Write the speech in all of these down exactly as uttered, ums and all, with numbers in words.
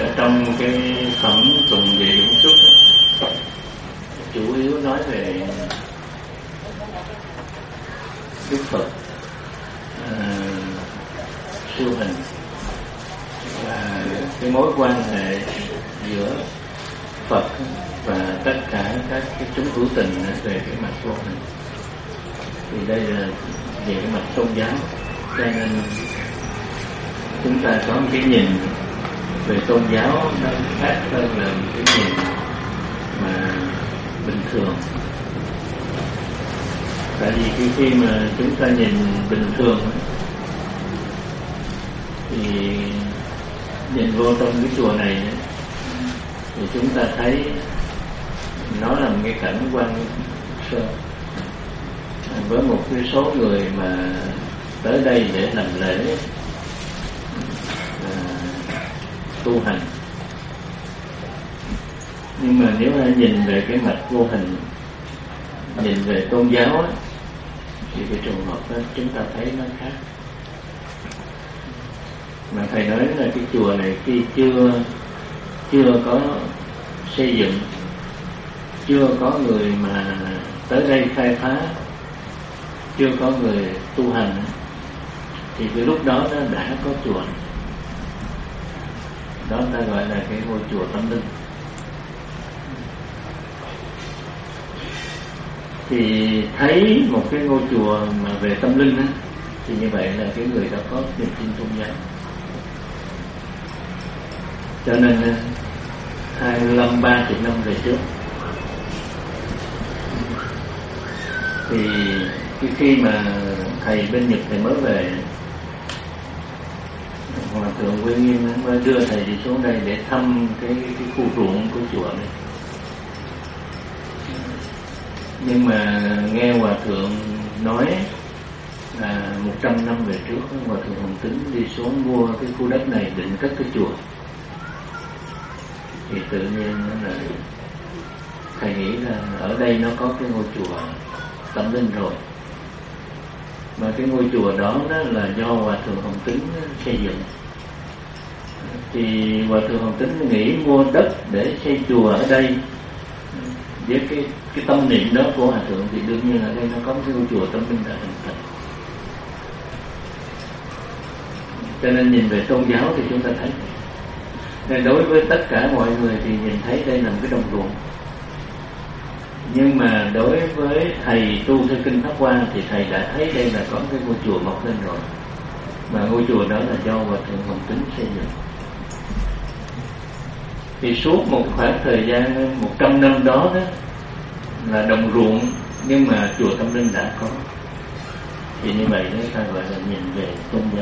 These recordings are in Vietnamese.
trong cái phẩm Tùng Dị Dũng Xuất chủ yếu nói về Đức Phật siêu uh, hình và cái mối quan hệ giữa Phật và tất cả các cái chúng hữu tình về cái mặt vô hình. Thì đây là về cái mặt tôn giáo, cho nên chúng ta có một cái nhìn về tôn giáo nó khác hơn là một cái nhìn mà bình thường. Tại vì khi, khi mà chúng ta nhìn bình thường thì nhìn vô trong cái chùa này thì chúng ta thấy nó là một cái cảnh quan sơ với một cái số người mà tới đây để làm lễ à, tu hành. Nhưng mà nếu ai nhìn về cái mặt vô hình, nhìn về tôn giáo á, thì cái trường hợp đó chúng ta thấy nó khác. Mà thầy nói là cái chùa này khi chưa chưa có xây dựng, chưa có người mà tới đây khai phá, chưa có người tu hành, thì cái lúc đó nó đã có chùa. Đó ta gọi là cái ngôi chùa tâm linh. Thì thấy một cái ngôi chùa mà về tâm linh á, thì như vậy là cái người đó có niềm tin tôn giáo. Cho nên hai mươi lăm ba chục năm về trước thì cái khi mà thầy bên Nhật thầy mới về, Hòa thượng Quy Nghiêm mới đưa thầy đi xuống đây để thăm cái, cái khu ruộng của chùa này. Nhưng mà nghe Hòa thượng nói là một trăm năm về trước Hòa thượng Hồng Tính đi xuống mua cái khu đất này định cất cái chùa, thì tự nhiên là thầy nghĩ là ở đây nó có cái ngôi chùa tâm linh rồi. Mà cái ngôi chùa đó, đó là do Hòa thượng Hồng Tính xây dựng. Thì Hòa thượng Hồng Tính nghĩ mua đất để xây chùa ở đây với cái cái tâm niệm đó của Hòa thượng, thì đương nhiên ở đây nó có cái ngôi chùa tâm linh đã hình thành. Cho nên nhìn về tôn giáo thì chúng ta thấy, nên đối với tất cả mọi người thì nhìn thấy đây là một cái đồng ruộng. Nhưng mà đối với thầy tu theo kinh Pháp Hoa thì thầy đã thấy đây là có cái ngôi chùa mọc lên rồi. Mà ngôi chùa đó là do Hòa thượng Hồng Tính xây dựng. Thì suốt một khoảng thời gian một trăm năm đó, đó là đồng ruộng, nhưng mà chùa tâm linh đã có. Thì như vậy đó ta gọi là nhìn về tôn giáo.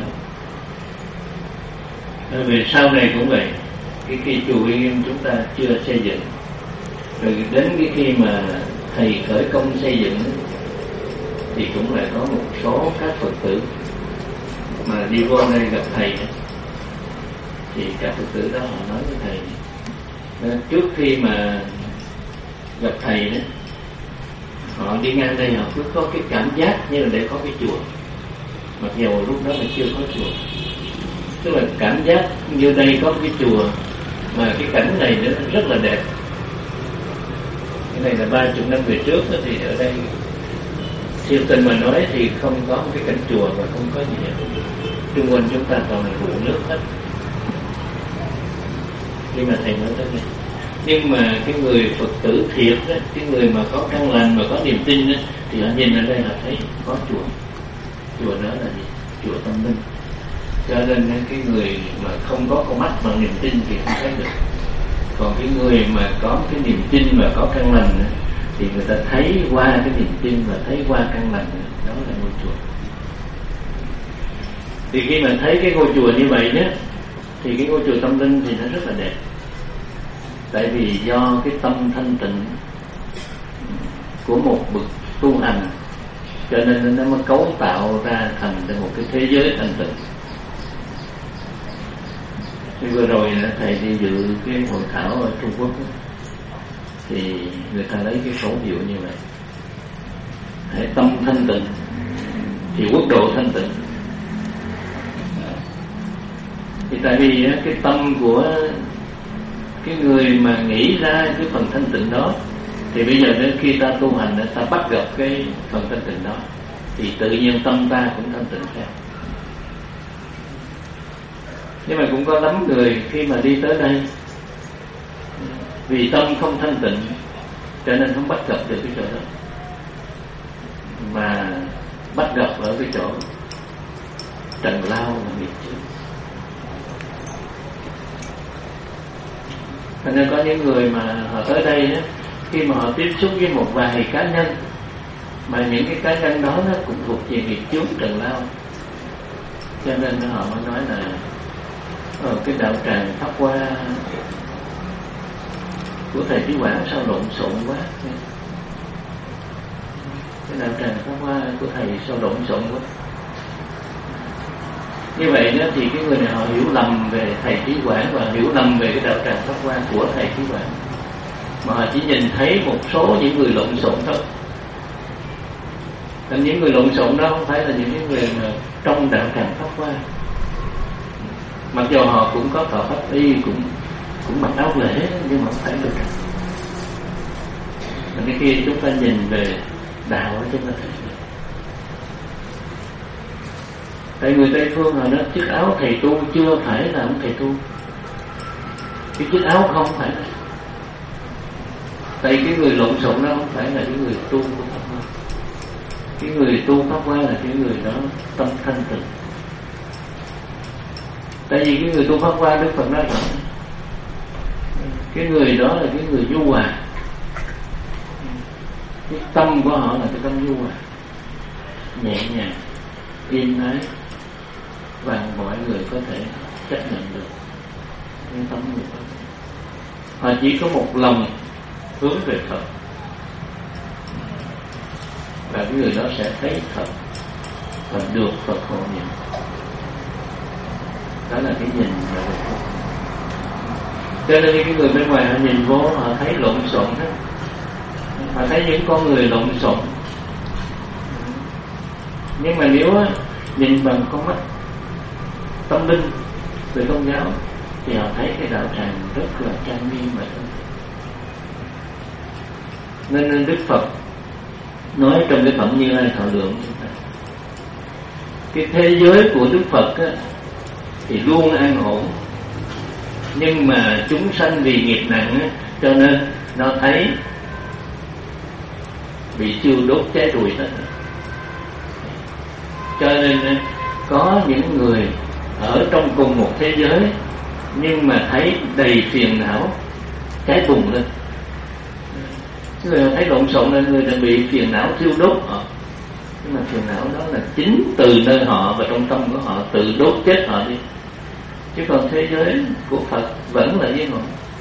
Bởi vì sau này cũng vậy, cái khi chùa Uy Nghiêm chúng ta chưa xây dựng, rồi đến cái khi mà thầy khởi công xây dựng thì cũng lại có một số các Phật tử mà đi vô đây gặp thầy, thì các Phật tử đó họ nói với thầy, trước khi mà gặp thầy đó, họ đi ngang đây họ cứ có cái cảm giác như là để có cái chùa, mặc dù lúc đó là chưa có chùa. Tức là cảm giác như đây có cái chùa, mà cái cảnh này nó rất là đẹp. Cái này là ba chục năm về trước đó, thì ở đây siêu tình mà nói thì không có một cái cảnh chùa và không có gì hết. Xung quanh chúng ta toàn là ruộng nước hết. Khi mà thầy nói tới đây, nhưng mà cái người Phật tử thiệt đó, cái người mà có căn lành mà có niềm tin đó, thì họ nhìn ở đây họ thấy có chùa. Chùa đó là gì? Chùa tâm linh. Cho nên cái người mà không có con mắt bằng niềm tin thì không thấy được. Còn cái người mà có cái niềm tin và có căn lành thì người ta thấy qua cái niềm tin và thấy qua căn lành, đó là ngôi chùa. Thì khi mà thấy cái ngôi chùa như vậy đó, thì cái ngôi chùa tâm linh thì nó rất là đẹp. Tại vì do cái tâm thanh tịnh của một bậc tu hành, cho nên nó mới cấu tạo ra thành một cái thế giới thanh tịnh. Thì vừa rồi thầy đi dự cái hội thảo ở Trung Quốc đó, thì người ta lấy cái khẩu hiệu như vậy: hãy tâm thanh tịnh thì quốc độ thanh tịnh. Thì tại vì cái tâm của cái người mà nghĩ ra cái phần thanh tịnh đó, thì bây giờ đến khi ta tu hành, ta bắt gặp cái phần thanh tịnh đó, thì tự nhiên tâm ta cũng thanh tịnh theo. Nhưng mà cũng có lắm người khi mà đi tới đây, vì tâm không thanh tịnh cho nên không bắt gặp được cái chỗ đó, mà bắt gặp ở cái chỗ trần lao và nghiệp chướng. Thành nên có những người mà họ tới đây đó, khi mà họ tiếp xúc với một vài cá nhân, mà những cái cá nhân đó nó cũng thuộc về nghiệp chướng trần lao, cho nên họ mới nói là ờ, cái đạo tràng Pháp Hoa của thầy Trí Quảng sao lộn xộn quá, cái đạo tràng Pháp Hoa của thầy sao lộn xộn quá. Như vậy đó thì cái người này họ hiểu lầm về thầy Trí Quảng và hiểu lầm về cái đạo tràng Pháp Hoa của thầy Trí Quảng, mà họ chỉ nhìn thấy một số những người lộn xộn thôi. Nên những người lộn xộn đó không phải là những cái người mà trong đạo tràng Pháp Hoa, mặc dù họ cũng có thọ pháp y, cũng cũng mặc áo lễ, nhưng mà không phải được. Và khi chúng ta nhìn về đạo chúng ta thấy, tại người Tây Phương họ nói chiếc áo thầy tu chưa phải là ông thầy tu, cái chiếc áo không phải là. Tại cái người lộn xộn đó không phải là cái người tu của Pháp Hoa. Cái người tu Pháp Hoa là cái người đó tâm thanh tịnh. Tại vì cái người tu Pháp Hoa, Đức Phật nói rằng cái người đó là cái người nhu hòa, cái tâm của họ là cái tâm nhu hòa, nhẹ nhàng, yên ái, và mọi người có thể chấp nhận được cái tâm người đó. Họ chỉ có một lòng hướng về Phật, và cái người đó sẽ thấy Phật và được Phật hộ niệm. Đó là cái nhìn mà được. Cho nên cái người bên ngoài họ nhìn vô, họ thấy lộn xộn hết, họ thấy những con người lộn xộn. Nhưng mà nếu nhìn bằng con mắt tâm linh về tôn giáo thì họ thấy cái đạo tràng rất là trang nghiêm và thân. Nên, nên Đức Phật nói trong cái phẩm Như Lai Thọ Lượng, cái thế giới của Đức Phật á, thì luôn an ổn, nhưng mà chúng sanh vì nghiệp nặng á, cho nên nó thấy bị thiêu đốt cháy rùi hết. Cho nên có những người ở trong cùng một thế giới nhưng mà thấy đầy phiền não cháy bùng lên. Người thấy lộn xộn nên người đã bị phiền não thiêu đốt họ. Nhưng mà phiền não đó là chính từ nơi họ và trong tâm của họ tự đốt chết họ đi. Chứ còn thế giới của Phật vẫn là yên ổn.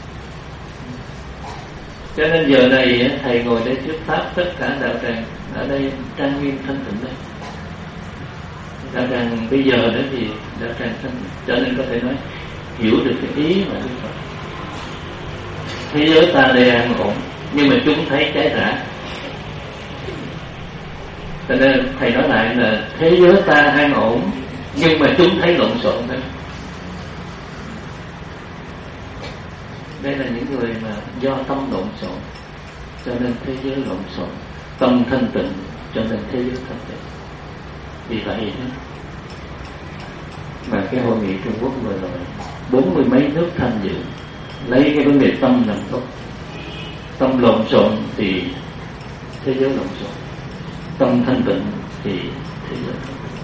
Cho nên giờ này thầy ngồi đây thuyết pháp, tất cả đạo tràng ở đây trang nghiêm thanh tịnh đây. Đạo tràng bây giờ đó thì đạo tràng thanh tịnh, cho nên có thể nói hiểu được cái ý mà Đức Phật. Thế giới ta đây an ổn, nhưng mà chúng thấy cháy rã. Cho nên thầy nói lại là thế giới ta an ổn, nhưng mà chúng thấy lộn xộn thôi. Đây là những người mà do tâm lộn xộn cho nên thế giới lộn xộn, tâm thanh tịnh cho nên thế giới thanh tịnh. Vì vậy đó mà cái hội nghị Trung Quốc vừa rồi bốn mươi mấy nước tham dự, lấy cái vấn đề tâm làm gốc. Tâm lộn xộn thì thế giới lộn xộn, tâm thanh tịnh thì thế giới thanh tịnh.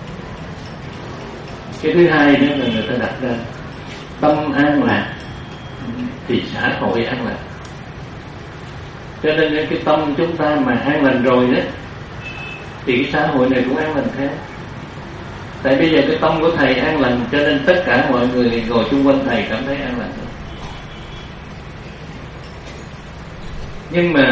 Cái thứ hai đó là người ta đặt ra tâm an lạc thì xã hội an lạc. Cho nên cái tâm chúng ta mà an lành rồi đó thì cái xã hội này cũng an lành theo. Tại bây giờ cái tâm của thầy an lành cho nên tất cả mọi người ngồi chung quanh thầy cảm thấy an lành. Nhưng mà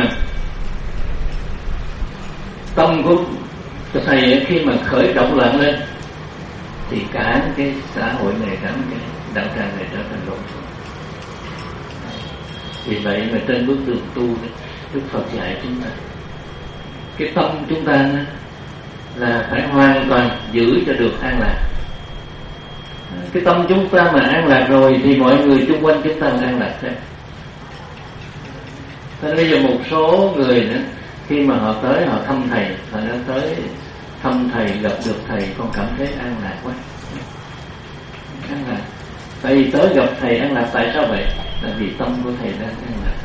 tâm của thầy khi mà khởi động lặng lên thì cả cái xã hội này, cả cái đạo tràng này trở thành lộn xộn. Vì vậy mà trên bước đường tu Đức Phật dạy chúng ta cái tâm chúng ta là phải hoàn toàn giữ cho được an lạc. Cái tâm chúng ta mà an lạc rồi thì mọi người xung quanh chúng ta an lạc theo. Nên bây giờ một số người nữa, khi mà họ tới họ thăm thầy, họ đã tới thăm thầy, gặp được thầy, con cảm thấy an lạc quá, an lạc. Tại vì tới gặp thầy an lạc, tại sao vậy? Là vì tâm của thầy đang an lạc.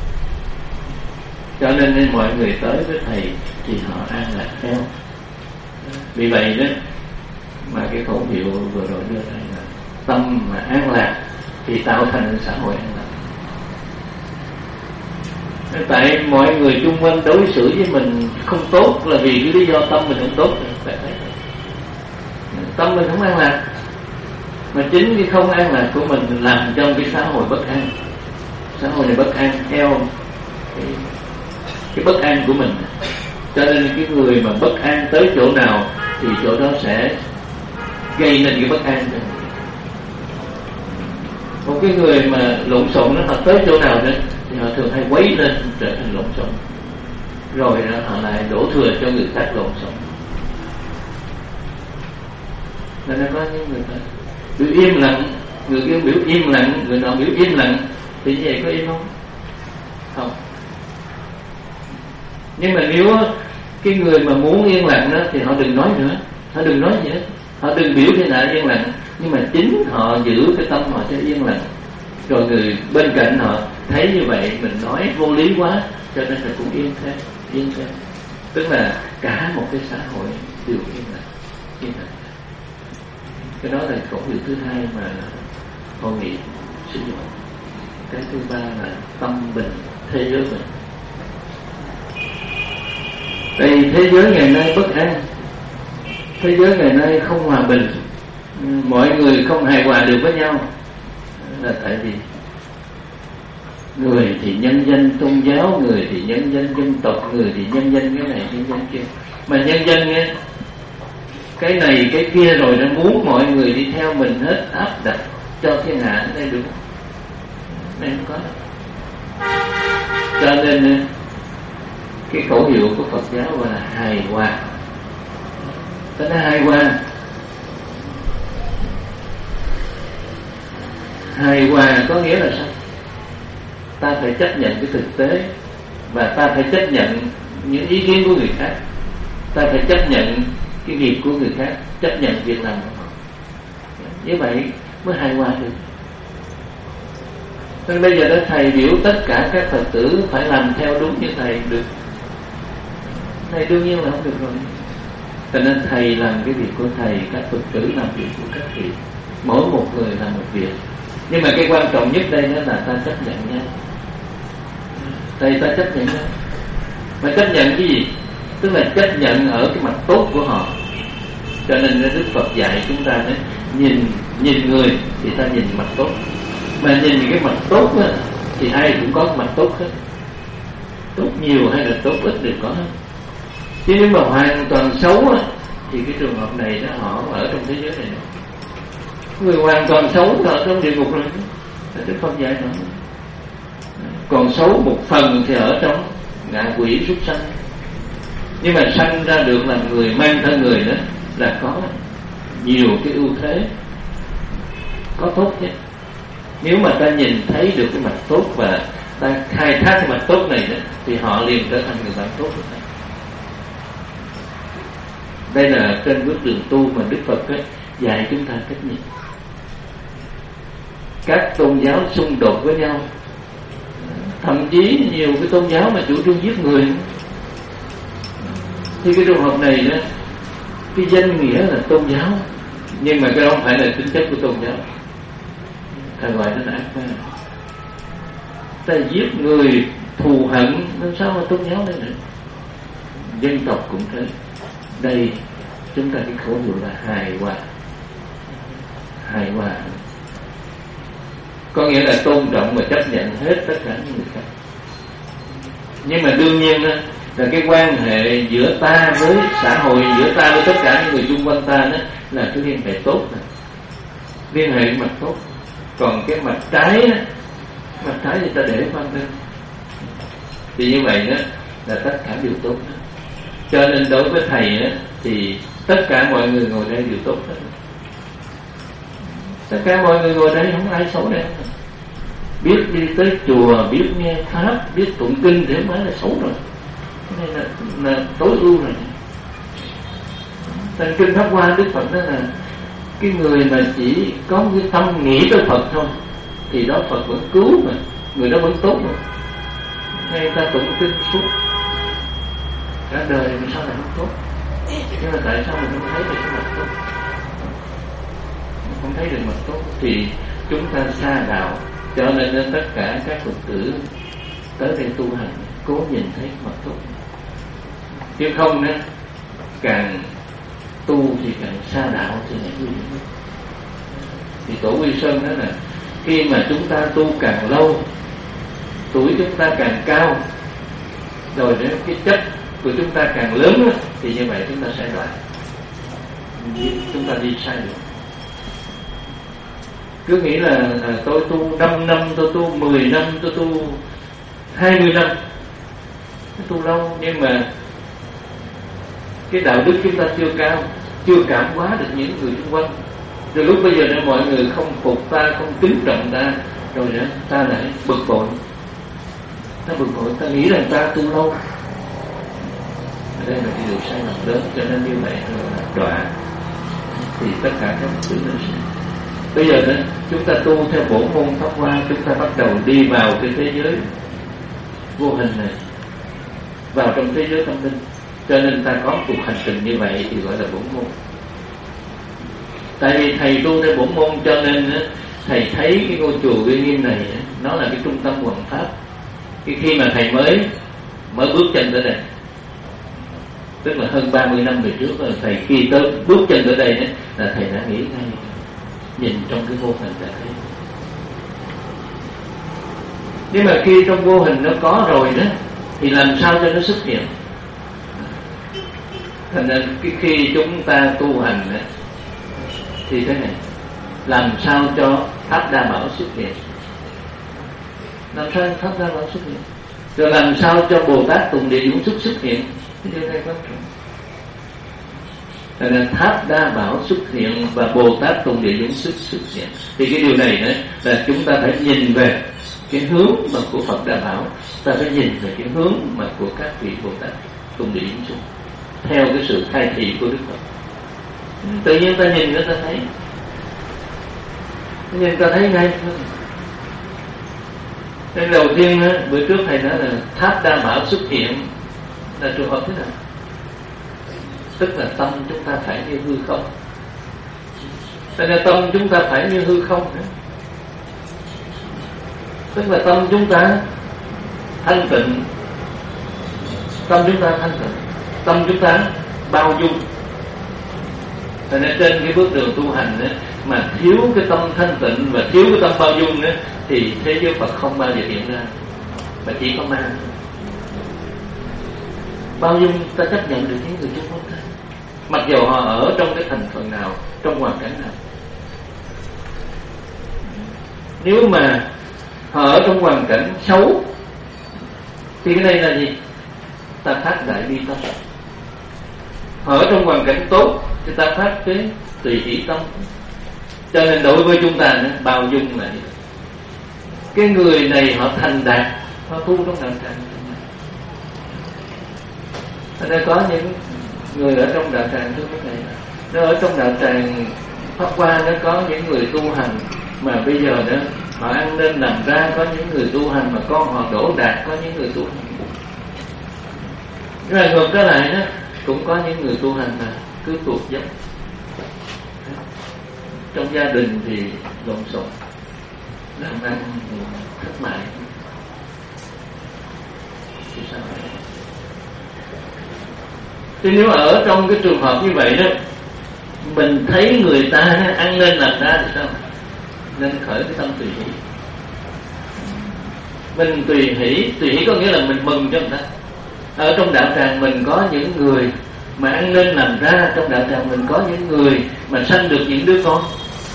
Cho nên, nên mọi người tới với thầy thì họ an lạc theo. Vì vậy đó mà cái khẩu hiệu vừa rồi đưa ra là tâm mà an lạc thì tạo thành xã hội an lạc. Tại mọi người chung quanh đối xử với mình không tốt là vì cái lý do tâm mình không tốt. Tâm mình không an lạc, mà chính cái không an lạc của mình làm trong cái xã hội bất an. Xã hội này bất an theo cái, cái bất an của mình. Cho nên cái người mà bất an tới chỗ nào thì chỗ đó sẽ gây nên cái bất an. Một cái người mà lộn xộn nó họ tới chỗ nào đó thì họ thường hay quấy lên trở thành lộn xộn, rồi đó họ lại đổ thừa cho người khác lộn xộn. Nên nó có những người ta biểu im lặng, người kia biểu im lặng, người nọ biểu im lặng, thì như vậy có im không? Không. Nhưng mà nếu cái người mà muốn yên lặng đó thì họ đừng nói nữa, họ đừng nói gì hết, họ đừng biểu thế nào yên lặng, nhưng mà chính họ giữ cái tâm họ cho yên lặng. Rồi người bên cạnh họ thấy như vậy mình nói vô lý quá, cho nên là cũng yên theo, yên theo. Tức là cả một cái xã hội đều yên lặng, yên lặng. Cái đó là khẩu hiệu thứ hai mà hội nghị sử dụng. Cái thứ ba là tâm bình thế giới bình. Tại thế giới ngày nay bất an, thế giới ngày nay không hòa bình, mọi người không hài hòa được với nhau. Là tại vì người thì nhân danh tôn giáo, người thì nhân danh dân tộc, người thì nhân danh cái này nhân danh kia. Mà nhân danh nghe cái này cái kia rồi nó muốn mọi người đi theo mình hết, áp đặt cho thiên hạ. Đây đúng đây không có. Cho nên cái khẩu hiệu của Phật giáo gọi là hài hòa. Cái nó hài hòa. Hài hòa có nghĩa là sao? Ta phải chấp nhận cái thực tế, và ta phải chấp nhận những ý kiến của người khác, ta phải chấp nhận cái việc của người khác, chấp nhận việc làm của họ. Như vậy mới hài hòa được. Nên bây giờ đó thầy biểu tất cả các Phật tử phải làm theo đúng như thầy được. Thầy đương nhiên là không được rồi. Cho nên thầy làm cái việc của thầy, các Phật tử làm việc của các vị. Mỗi một người làm một việc. Nhưng mà cái quan trọng nhất đây đó là ta chấp nhận nhau. Thầy ta chấp nhận nhau. Mà chấp nhận cái gì? Tức là chấp nhận ở cái mặt tốt của họ. Cho nên Đức Phật dạy chúng ta đấy, nhìn nhìn người thì ta nhìn mặt tốt. Mà nhìn cái mặt tốt á, thì ai cũng có mặt tốt hết. Tốt nhiều hay là tốt ít đều có hết. Chứ nếu mà hoàn toàn xấu á, thì cái trường hợp này đó họ ở trong thế giới này nữa. Người hoàn toàn xấu thì ở trong địa ngục rồi. Đức Phật dạy nữa. Còn xấu một phần thì ở trong ngạ quỷ súc sanh. Nhưng mà sanh ra được làm người, mang thân người đó là có nhiều cái ưu thế, có tốt chứ. Nếu mà ta nhìn thấy được cái mặt tốt và ta khai thác cái mặt tốt này đó, thì họ liền trở thành người bạn tốt. Đây là trên bước đường tu mà Đức Phật ấy, dạy chúng ta cách nhìn. Các tôn giáo xung đột với nhau, thậm chí nhiều cái tôn giáo mà chủ trương giết người, thì cái trường hợp này đó, cái danh nghĩa là tôn giáo, nhưng mà cái đó không phải là tính chất của tôn giáo. Thầy gọi nó là ác ma. Ta giết người thù hận, làm sao mà tôn giáo đây nữa? Dân tộc cũng thế. Đây chúng ta cái khẩu hiệu là hài hòa. Hài hòa có nghĩa là tôn trọng và chấp nhận hết tất cả những người khác. Nhưng mà đương nhiên đó, là cái quan hệ giữa ta với xã hội, giữa ta với tất cả những người xung quanh ta đó là cái liên hệ tốt này. Liên hệ mặt tốt. Còn cái mặt trái đó, mặt trái thì ta để quan tâm. Thì như vậy đó là tất cả đều tốt đó. Cho nên đối với thầy đó, thì tất cả mọi người ngồi đây đều tốt hết. Tất cả mọi người ngồi đây không ai xấu đẹp. Biết đi tới chùa, biết nghe pháp, biết tụng kinh thì không phải là xấu rồi. Cái này là, là tối ưu rồi. Thành kinh Pháp Hoa Đức Phật đó là cái người mà chỉ có một cái tâm nghĩ tới Phật thôi thì đó Phật vẫn cứu mà, người đó vẫn tốt mà. Ngay ta tụng kinh suốt cả đời thì sao lại không tốt? Nhưng mà tại sao mình không thấy được cái mặt tốt? Không thấy được mặt tốt thì chúng ta xa đạo. Cho nên, nên tất cả các Phật tử tới đây tu hành cố nhìn thấy mặt tốt, chứ không nữa càng tu thì càng xa đạo thì lại nguy hiểm. Thì Tổ Quy Sơn nói là khi mà chúng ta tu càng lâu, tuổi chúng ta càng cao, rồi đến cái chất của chúng ta càng lớn thì như vậy chúng ta sẽ đoạn, chúng ta đi sai được. Cứ nghĩ là à, tôi tu năm năm, tôi tu mười năm, tôi tu hai mươi năm, tôi tu lâu nhưng mà cái đạo đức chúng ta chưa cao, chưa cảm hóa được những người xung quanh. Rồi lúc bây giờ nên mọi người không phục ta, không kính trọng ta, rồi nữa ta lại bực bội, ta bực bội, ta nghĩ rằng ta tu lâu. Đây là cái điều sai lầm lớn, cho nên như vậy là đọa. Thì tất cả các thứ nó sẽ. Bây giờ nữa chúng ta tu theo bổn môn Pháp Hoa, chúng ta bắt đầu đi vào cái thế giới vô hình này, vào trong thế giới tâm linh. Cho nên ta có cuộc hành trình như vậy thì gọi là bổn môn. Tại vì thầy tu theo bổn môn cho nên thầy thấy cái ngôi chùa Uy Nghiêm này nó là cái trung tâm hoằng pháp. Cái khi mà thầy mới mới bước chân tới đây, tức là hơn ba mươi năm về trước rồi, thầy khi tới bước chân tới đây là thầy đã nghĩ ngay, nhìn trong cái vô hình đã thấy. Nhưng mà khi trong vô hình nó có rồi đó thì làm sao cho nó xuất hiện? Thành nên cái khi chúng ta tu hành đó, thì thế này, làm sao cho Tháp Đa Bảo xuất hiện? Làm sao Tháp Đa Bảo xuất hiện? Rồi làm sao cho Bồ Tát Tùng Địa Dũng Xuất xuất hiện? Cái điều này quan trọng. Thành nên Tháp Đa Bảo xuất hiện và Bồ Tát Tùng Địa Dũng Xuất xuất hiện. Thì cái điều này đó là chúng ta phải nhìn về cái hướng mà của Phật Đa Bảo, ta phải nhìn về cái hướng mà của các vị Bồ Tát Tùng Địa Dũng Xuất, theo cái sự khai thị của Đức Phật. Tự nhiên ta nhìn nữa ta thấy, nhìn ta thấy ngay. Nên đầu tiên đó, bữa trước thầy nói là Tháp Đa Bảo xuất hiện là trường hợp thế nào? Tức là tâm chúng ta phải như hư không. Nên là tâm chúng ta phải như hư không nữa. Tức là tâm chúng ta thanh tịnh, tâm chúng ta thanh tịnh, tâm chúng ta bao dung. Cho nên trên cái bước đường tu hành đó, mà thiếu cái tâm thanh tịnh và thiếu cái tâm bao dung đó, thì thế giới Phật không bao giờ hiện ra, mà chỉ có ma. Bao dung ta chấp nhận được những người chung quanh ta, mặc dù họ ở trong cái thành phần nào, trong hoàn cảnh nào. Nếu mà họ ở trong hoàn cảnh xấu thì cái này là gì? Ta phát đại bi tâm. Họ ở trong hoàn cảnh tốt thì ta phát cái tùy hỷ tâm. Cho nên đối với chúng ta bao dung là cái người này họ thành đạt, họ tu trong đạo tràng. Ở đây có những người ở trong đạo tràng thưa các thầy, nó ở trong đạo tràng Pháp Hoa nó có những người tu hành mà bây giờ đó họ ăn nên làm ra, có những người tu hành mà con họ đổ đạt, có những người tu hành. Nhưng mà ngược trở lại đó cũng có những người tu hành mà cứ tuột dốc. Trong gia đình thì lộn xộn, làm ăn thì thất bại. Thì sao vậy? Thì nếu ở trong cái trường hợp như vậy đó, mình thấy người ta ăn nên làm ra thì sao? Nên khởi cái tâm tùy hỷ. Mình tùy hỷ, tùy hỷ có nghĩa là mình mừng cho người ta. Ở trong đạo tràng mình có những người mà ăn nên làm ra, trong đạo tràng mình có những người mà sanh được những đứa con,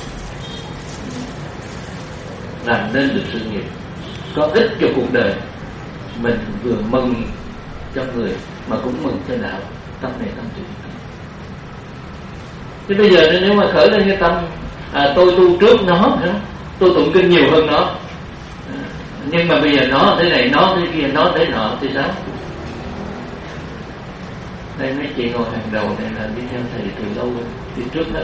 làm nên được sự nghiệp, có ích cho cuộc đời. Mình vừa mừng cho người mà cũng mừng cho đạo. Tâm này tâm tùy. Thế bây giờ nếu mà khởi lên cái tâm à, tôi tu trước nó nữa, tôi tụng kinh nhiều hơn nó, à, nhưng mà bây giờ nó thế này, nó thế kia, nó thế nọ thì sao? Đây mấy chị ngồi hàng đầu này là đi theo thầy từ lâu rồi, đi trước hết.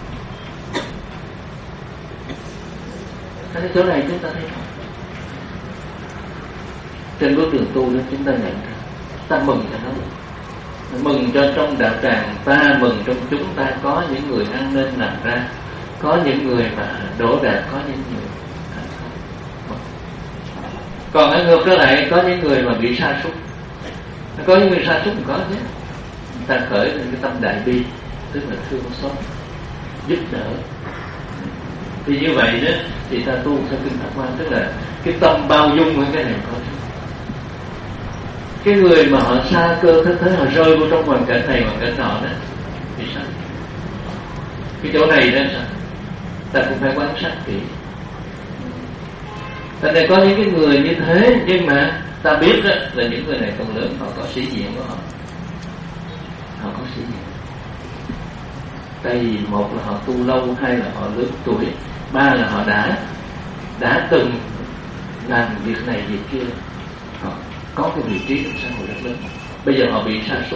Cái chỗ này chúng ta thấy không? Trên bước đường tu đó chúng ta nhận ra, ta mừng cho nó, mừng cho trong đạo tràng ta, mừng trong chúng ta có những người ăn nên làm ra, có những người mà đổ đạt, có những người còn ở ngược trở lại có những người mà bị sa sút, có những người sa sút có chứ. Ta khởi lên cái tâm đại bi, tức là thương xót, giúp đỡ. Thì như vậy đó thì ta tu theo kinh Pháp Hoa, tức là cái tâm bao dung với cái này có. Cái người mà họ xa cơ thế thế, họ rơi vô trong hoàn cảnh này hoàn cảnh nọ đó thì sao? Cái chỗ này đó sao? Ta cũng phải quan sát kỹ. Tại này có những cái người như thế, nhưng mà ta biết đó là những người này còn lớn, họ có sĩ diện của họ, họ có sĩ diện. Tại vì một là họ tu lâu, hai là họ lớn tuổi, ba là họ đã đã từng làm việc này việc kia, họ có cái vị trí trong xã hội rất lớn. Bây giờ họ bị sa sút,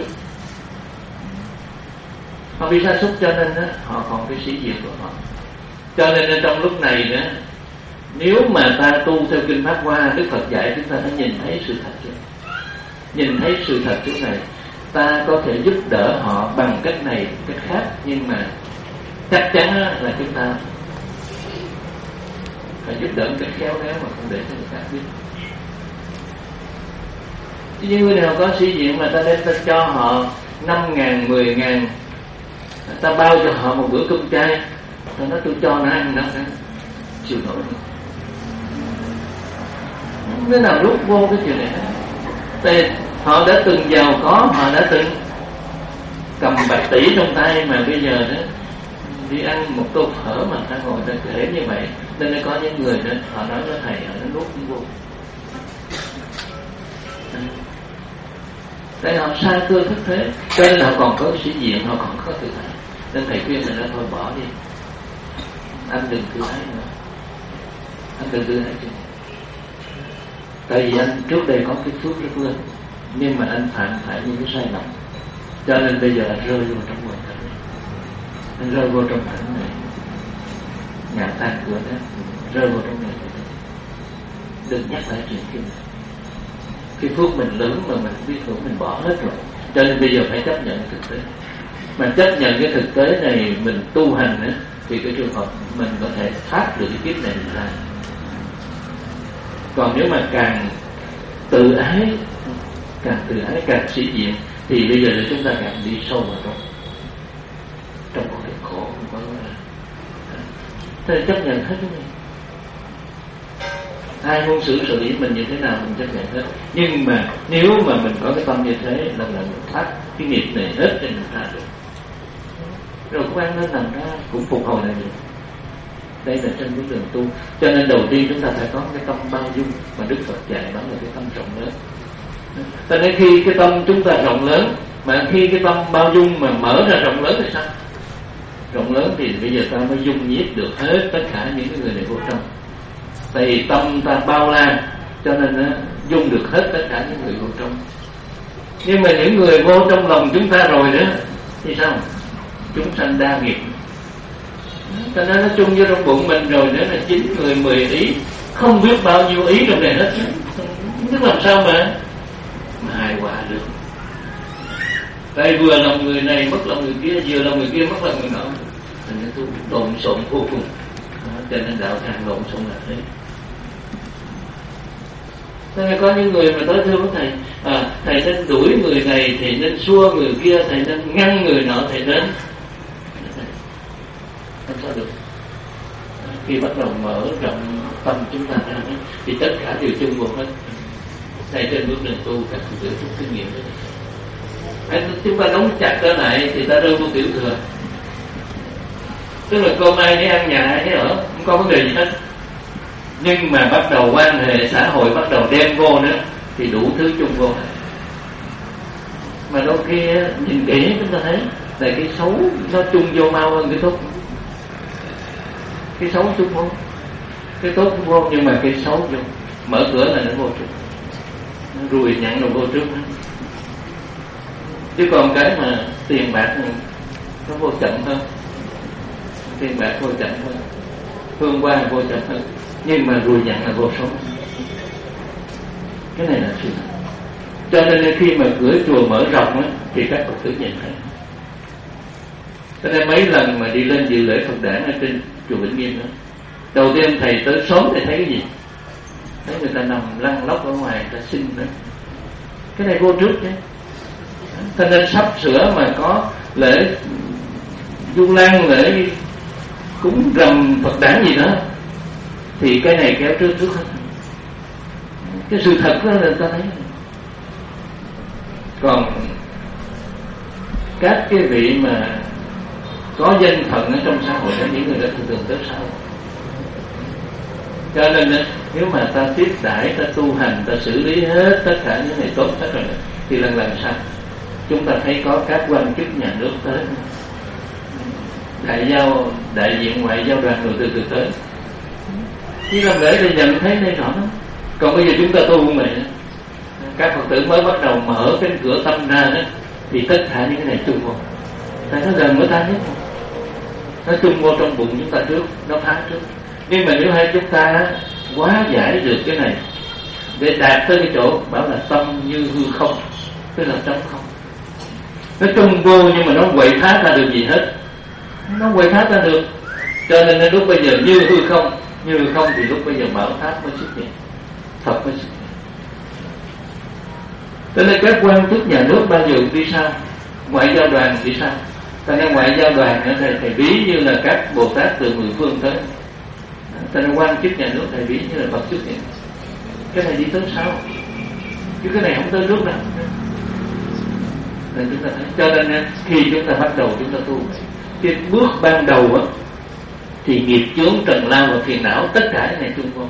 họ bị sa sút cho nên đó, họ còn cái sĩ diện của họ. Cho nên trong lúc này nữa, nếu mà ta tu theo kinh Pháp Hoa, Đức Phật dạy chúng ta phải nhìn thấy sự thật chứ. Nhìn thấy sự thật chỗ này, ta có thể giúp đỡ họ bằng cách này, cách khác, nhưng mà chắc chắn là chúng ta phải giúp đỡ một cách khéo léo mà không để cho người khác biết. Chứ những người nào có sĩ diện mà ta đến ta cho họ năm ngàn, mười ngàn, ta bao cho họ một bữa cơm chay, ta nói tôi cho nó ăn, nó ăn chịu nổi. Thế nào rút vô cái chuyện này? Tại họ đã từng giàu có, họ đã từng cầm bạc tỷ trong tay, mà bây giờ đó đi ăn một tô phở mà ta ngồi ta kể như vậy. Nên nó có những người đó, họ nói với thầy, họ nó nuốt cũng vô. Tại họ xa cơ thức thế, cho nên họ còn có sĩ diện, họ còn có tự ái. Nên thầy khuyên là nó thôi bỏ đi, anh đừng tự ái nữa, anh đừng tự ái chứ. Tại vì anh trước đây có cái phước rất lớn, nhưng mà anh phạm phải những cái sai lầm, cho nên bây giờ anh rơi vô trong hoàn cảnh này, anh rơi vô trong cảnh này, nhà tan cửa đó, rơi vô trong này. Đừng nhắc lại chuyện kia này. Cái phước mình lớn mà mình biết hưởng, mình bỏ hết rồi, cho nên bây giờ phải chấp nhận thực tế. Mà chấp nhận cái thực tế này, mình tu hành nữa, thì cái trường hợp mình có thể thoát được cái kiếp này ra. Còn nếu mà càng tự ái, càng tự ái, càng sĩ diện, thì bây giờ chúng ta càng đi sâu vào trong trong con đường khổ, không có là thế. Chấp nhận hết cái này. Ai muốn xử xử lý mình như thế nào mình chấp nhận hết. Nhưng mà nếu mà mình có cái tâm như thế, lần lần mình thoát cái nghiệp này hết thì mình ra được. Rồi cũng ăn nó nằm ra, cũng phục hồi lại được. Đây là trên con đường tu. Cho nên đầu tiên chúng ta phải có cái tâm bao dung mà Đức Phật dạy, đó là cái tâm rộng lớn. Cho nên khi cái tâm chúng ta rộng lớn, mà khi cái tâm bao dung mà mở ra rộng lớn thì sao? Rộng lớn thì bây giờ ta mới dung nhiếp được hết tất cả những cái người này vô trong. Tại vì tâm ta bao la, cho nên nó dung được hết tất cả những người vô trong. Nhưng mà những người vô trong lòng chúng ta rồi đó thì sao? Chúng sanh đa nghiệp, cho nên nó chung vô trong bụng mình rồi nữa là chín người mười ý, không biết bao nhiêu ý trong này hết, không biết làm sao mà mà hài hòa được. Đây vừa lòng người này mất lòng người kia, vừa lòng người kia mất lòng người nọ, thành ra tu lộn xộn vô cùng. Đó, cho nên đạo tràng lộn xộn là thế. Nên có những người mà tới thưa với thầy, à, thầy nên đuổi người này, thầy nên xua người kia, thầy nên ngăn người nọ, thầy nên không sao được. Khi bắt đầu mở rộng tâm chúng ta ra thì tất cả đều chung một hết. Thầy trên bước đường tu các tự chút kinh nghiệm đó. Anh chúng ta đóng chặt trở lại thì ta rơi vô tiểu thừa. Tức là cơm ai để ăn, nhà ai để ở, không có vấn đề gì hết. Nhưng mà bắt đầu quan hệ xã hội bắt đầu đem vô nữa thì đủ thứ chung vô này. Mà đôi khi nhìn kỹ chúng ta thấy là cái xấu nó chung vô mau hơn cái tốt. cái xấu chút vô, cái tốt cũng vô, nhưng mà cái xấu vô, mở cửa là nó vô trước, nó rùi nhận nó vô trước đó. Chứ còn cái mà tiền bạc nó vô chậm hơn, tiền bạc vô chậm hơn, hương qua vô chậm hơn, nhưng mà rùi nhận là vô số. Cái này là sự thật. Cho nên khi mà cửa chùa mở rộng á, thì các Phật tử nhìn thấy. Cho nên mấy lần mà đi lên dự lễ Phật đản ở trên chùa Vĩnh Nghiêm đó, đầu tiên thầy tới sớm thì thấy cái gì? Thấy người ta nằm lăn lóc ở ngoài, người ta xin nữa. Cái này vô trước chứ. Cho nên sắp sửa mà có lễ Du Lan, lễ cúng rằm Phật đản gì đó, thì cái này kéo trước trước hết. Cái sự thật đó là người ta thấy. Còn các cái vị mà có danh phận ở trong xã hội đó, những người đó thường thường tới sau. Cho nên nếu mà ta tiếp đãi, ta tu hành, ta xử lý hết tất cả những này tốt hết rồi, thì lần lần sau chúng ta thấy có các quan chức nhà nước tới, đại giao, đại diện ngoại giao đoàn rồi từ từ tới, chỉ làm lễ để nhận thấy đây rõ lắm. Còn bây giờ chúng ta tu mà các Phật tử mới bắt đầu mở cái cửa tâm ra đó, thì tất cả những cái này chung vô, tại nó gần với ta nhất, nó chung vô trong bụng chúng ta trước, nó phá trước. Nhưng mà nếu hai chúng ta quá giải được cái này để đạt tới cái chỗ bảo là tâm như hư không, tức là trống không, nó chung vô nhưng mà nó quậy phá ra được gì hết, nó quậy phá ra được. Cho nên lúc bây giờ như hư không, như hư không thì lúc bây giờ bảo pháp mới xuất hiện, Phật mới xuất hiện. Cho nên các quan chức nhà nước bao giờ đi sao, ngoại giao đoàn đi sao. Cho nên ngoại giao đoàn thầy, thầy ví như là các Bồ Tát từ mười phương tới. Cho nên quan chức nhà nước thầy ví như là Phật xuất hiện. Cái này đi tới sau, chứ cái này không tới trước đâu. Nên chúng ta thấy. Cho nên khi chúng ta bắt đầu chúng ta tu, cái bước ban đầu á, thì nghiệp chướng trần lao và phiền não tất cả cái này chung vô.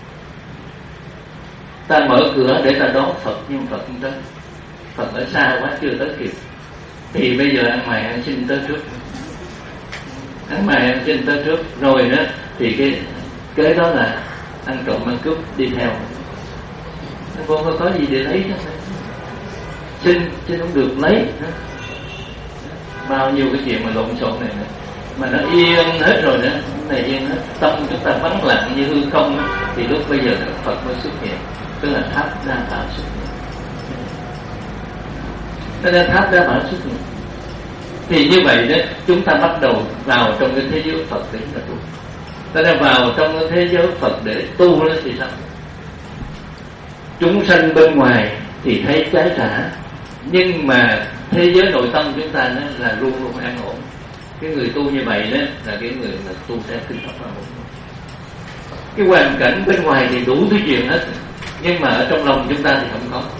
Ta mở cửa để ta đón Phật, nhưng Phật không tới, Phật ở xa quá chưa tới kịp. Thì bây giờ ăn mày ăn xin tới trước, ăn mày ăn xin tới trước rồi đó, thì cái cái đó là ăn trộm ăn cướp đi theo. Nó vô có gì để lấy chứ, xin chứ không được lấy. Bao nhiêu cái chuyện mà lộn xộn này nữa, mà nó yên hết rồi nữa, này yên hết, tâm chúng ta vắng lặng như hư không đó, thì lúc bây giờ Phật mới xuất hiện, tức là tháp đa bảo xuất hiện. Cho nên tháp đa bảo xuất hiện, thì như vậy đó chúng ta bắt đầu vào trong cái thế giới Phật để chúng ta tu. Cho nên vào trong cái thế giới Phật để tu đó thì sao? Chúng sanh bên ngoài thì thấy trái trả, nhưng mà thế giới nội tâm chúng ta đó là luôn luôn an ổn. Cái người tu như vậy đó là cái người mà tu theo kinh Phật an ổn. Cái hoàn cảnh bên ngoài thì đủ thứ chuyện hết, nhưng mà ở trong lòng chúng ta thì không có.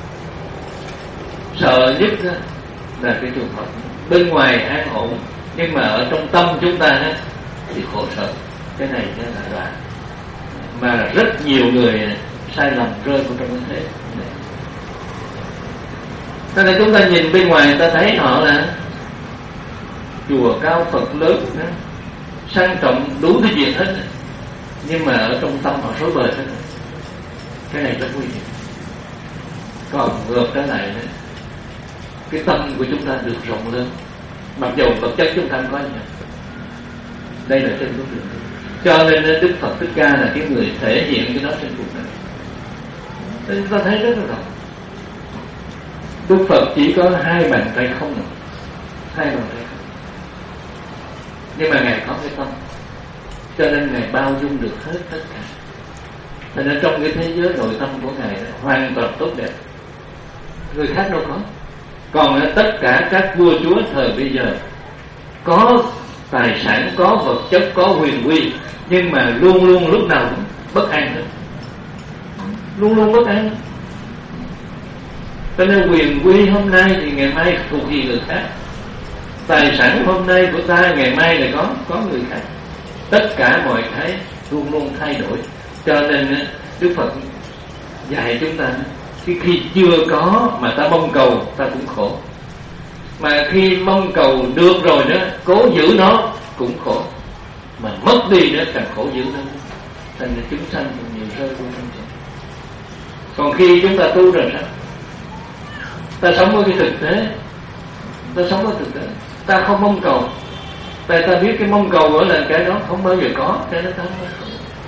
Sợ nhất đó là cái trường hợp bên ngoài an ổn, nhưng mà ở trong tâm chúng ta đó thì khổ sở. Cái này là đoạn mà rất nhiều người sai lầm rơi vào trong cái thế này. Cho nên chúng ta nhìn bên ngoài ta thấy họ là chùa cao Phật lớn đó, sang trọng đủ thứ chuyện hết, nhưng mà ở trong tâm họ rối bời hết. Cái này rất nguy hiểm. Còn ngược trở lại đó, cái tâm của chúng ta được rộng lớn, mặc dù vật chất chúng ta không có gì. Đây là trên bước đường. Cho nên Đức Phật Thích Ca là cái người thể hiện cái đó trên cuộc đời. Nên chúng ta thấy rất là rõ. Đức Phật chỉ có hai bàn tay không, hai bàn tay không, nhưng mà Ngài có cái tâm, cho nên Ngài bao dung được hết tất cả. Cho nên trong cái thế giới nội tâm của Ngài hoàn toàn tốt đẹp, người khác đâu có. Còn tất cả các vua chúa thời bây giờ có tài sản, có vật chất, có quyền quy, nhưng mà luôn luôn lúc nào cũng bất an hết, luôn luôn bất an. Cho nên quyền quy hôm nay thì ngày mai thuộc về người khác, tài sản hôm nay của ta ngày mai lại có có người khác. Tất cả mọi cái luôn luôn thay đổi. Cho nên Đức Phật dạy chúng ta, khi, khi chưa có mà ta mong cầu ta cũng khổ, mà khi mong cầu được rồi đó cố giữ nó cũng khổ. mà mất đi nữa càng khổ dữ hơn, thành ra chúng sanh còn nhiều rơi vô trong chỗ. Còn khi chúng ta tu rồi sao? Ta sống với cái thực tế, ta sống với thực tế, ta không mong cầu. Tại ta biết cái mong cầu là cái đó không bao giờ có, cái đó không có.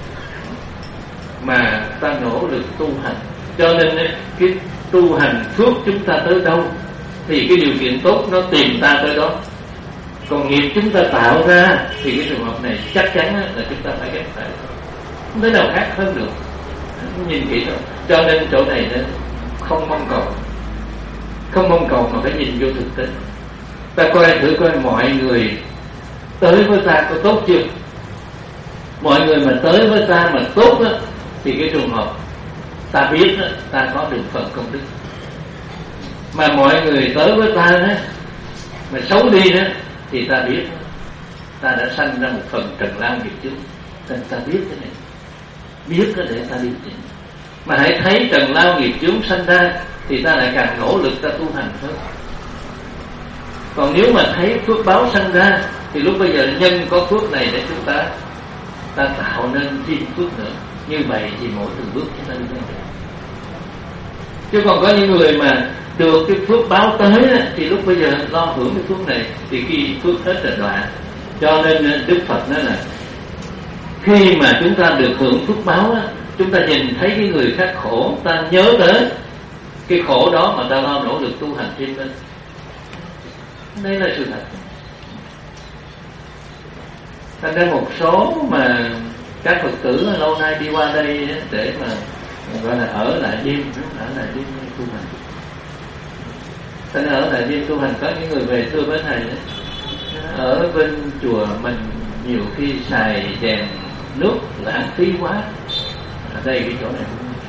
Mà ta nỗ lực tu hành, cho nên cái tu hành phước chúng ta tới đâu thì cái điều kiện tốt nó tìm ta tới đó. Còn nghiệp chúng ta tạo ra thì cái trường hợp này chắc chắn là chúng ta phải gánh phải, không thể nào khác hơn được. Nhìn kỹ rồi, cho nên chỗ này nó không mong cầu, không mong cầu mà phải nhìn vô thực tế. Ta coi thử coi mọi người tới với ta có tốt chưa? Mọi người mà tới với ta mà tốt đó, thì cái trường hợp ta biết đó, ta có được phần công đức. Mà mọi người tới với ta đó mà xấu đi đó, thì ta biết đó, ta đã sanh ra một phần trần lao nghiệp chướng. Nên ta biết cái này, biết đó để ta đi chỉnh. Mà hãy thấy trần lao nghiệp chướng sanh ra thì ta lại càng nỗ lực ta tu hành hơn. Còn nếu mà thấy phước báo sanh ra thì lúc bây giờ nhân có phước này để chúng ta ta tạo nên thêm phước nữa. Như vậy thì mỗi từng bước chúng ta đi lên. Chứ còn có những người mà được cái phước báo tới đó, thì lúc bây giờ lo hưởng cái phước này thì khi phước hết rồi đoạn. Cho nên Đức Phật nói là khi mà chúng ta được hưởng phước báo đó, chúng ta nhìn thấy cái người khác khổ, ta nhớ tới cái khổ đó mà ta lo nỗ lực tu hành thêm lên. Đây là sự thật. Thành ra một số mà các Phật tử lâu nay đi qua đây để mà gọi là ở lại đêm, ở lại đêm tu hành. Thành ra ở lại đêm tu hành, có những người về thưa với thầy đó, ở bên chùa mình nhiều khi xài đèn nước lãng phí quá. Ở đây cái chỗ này,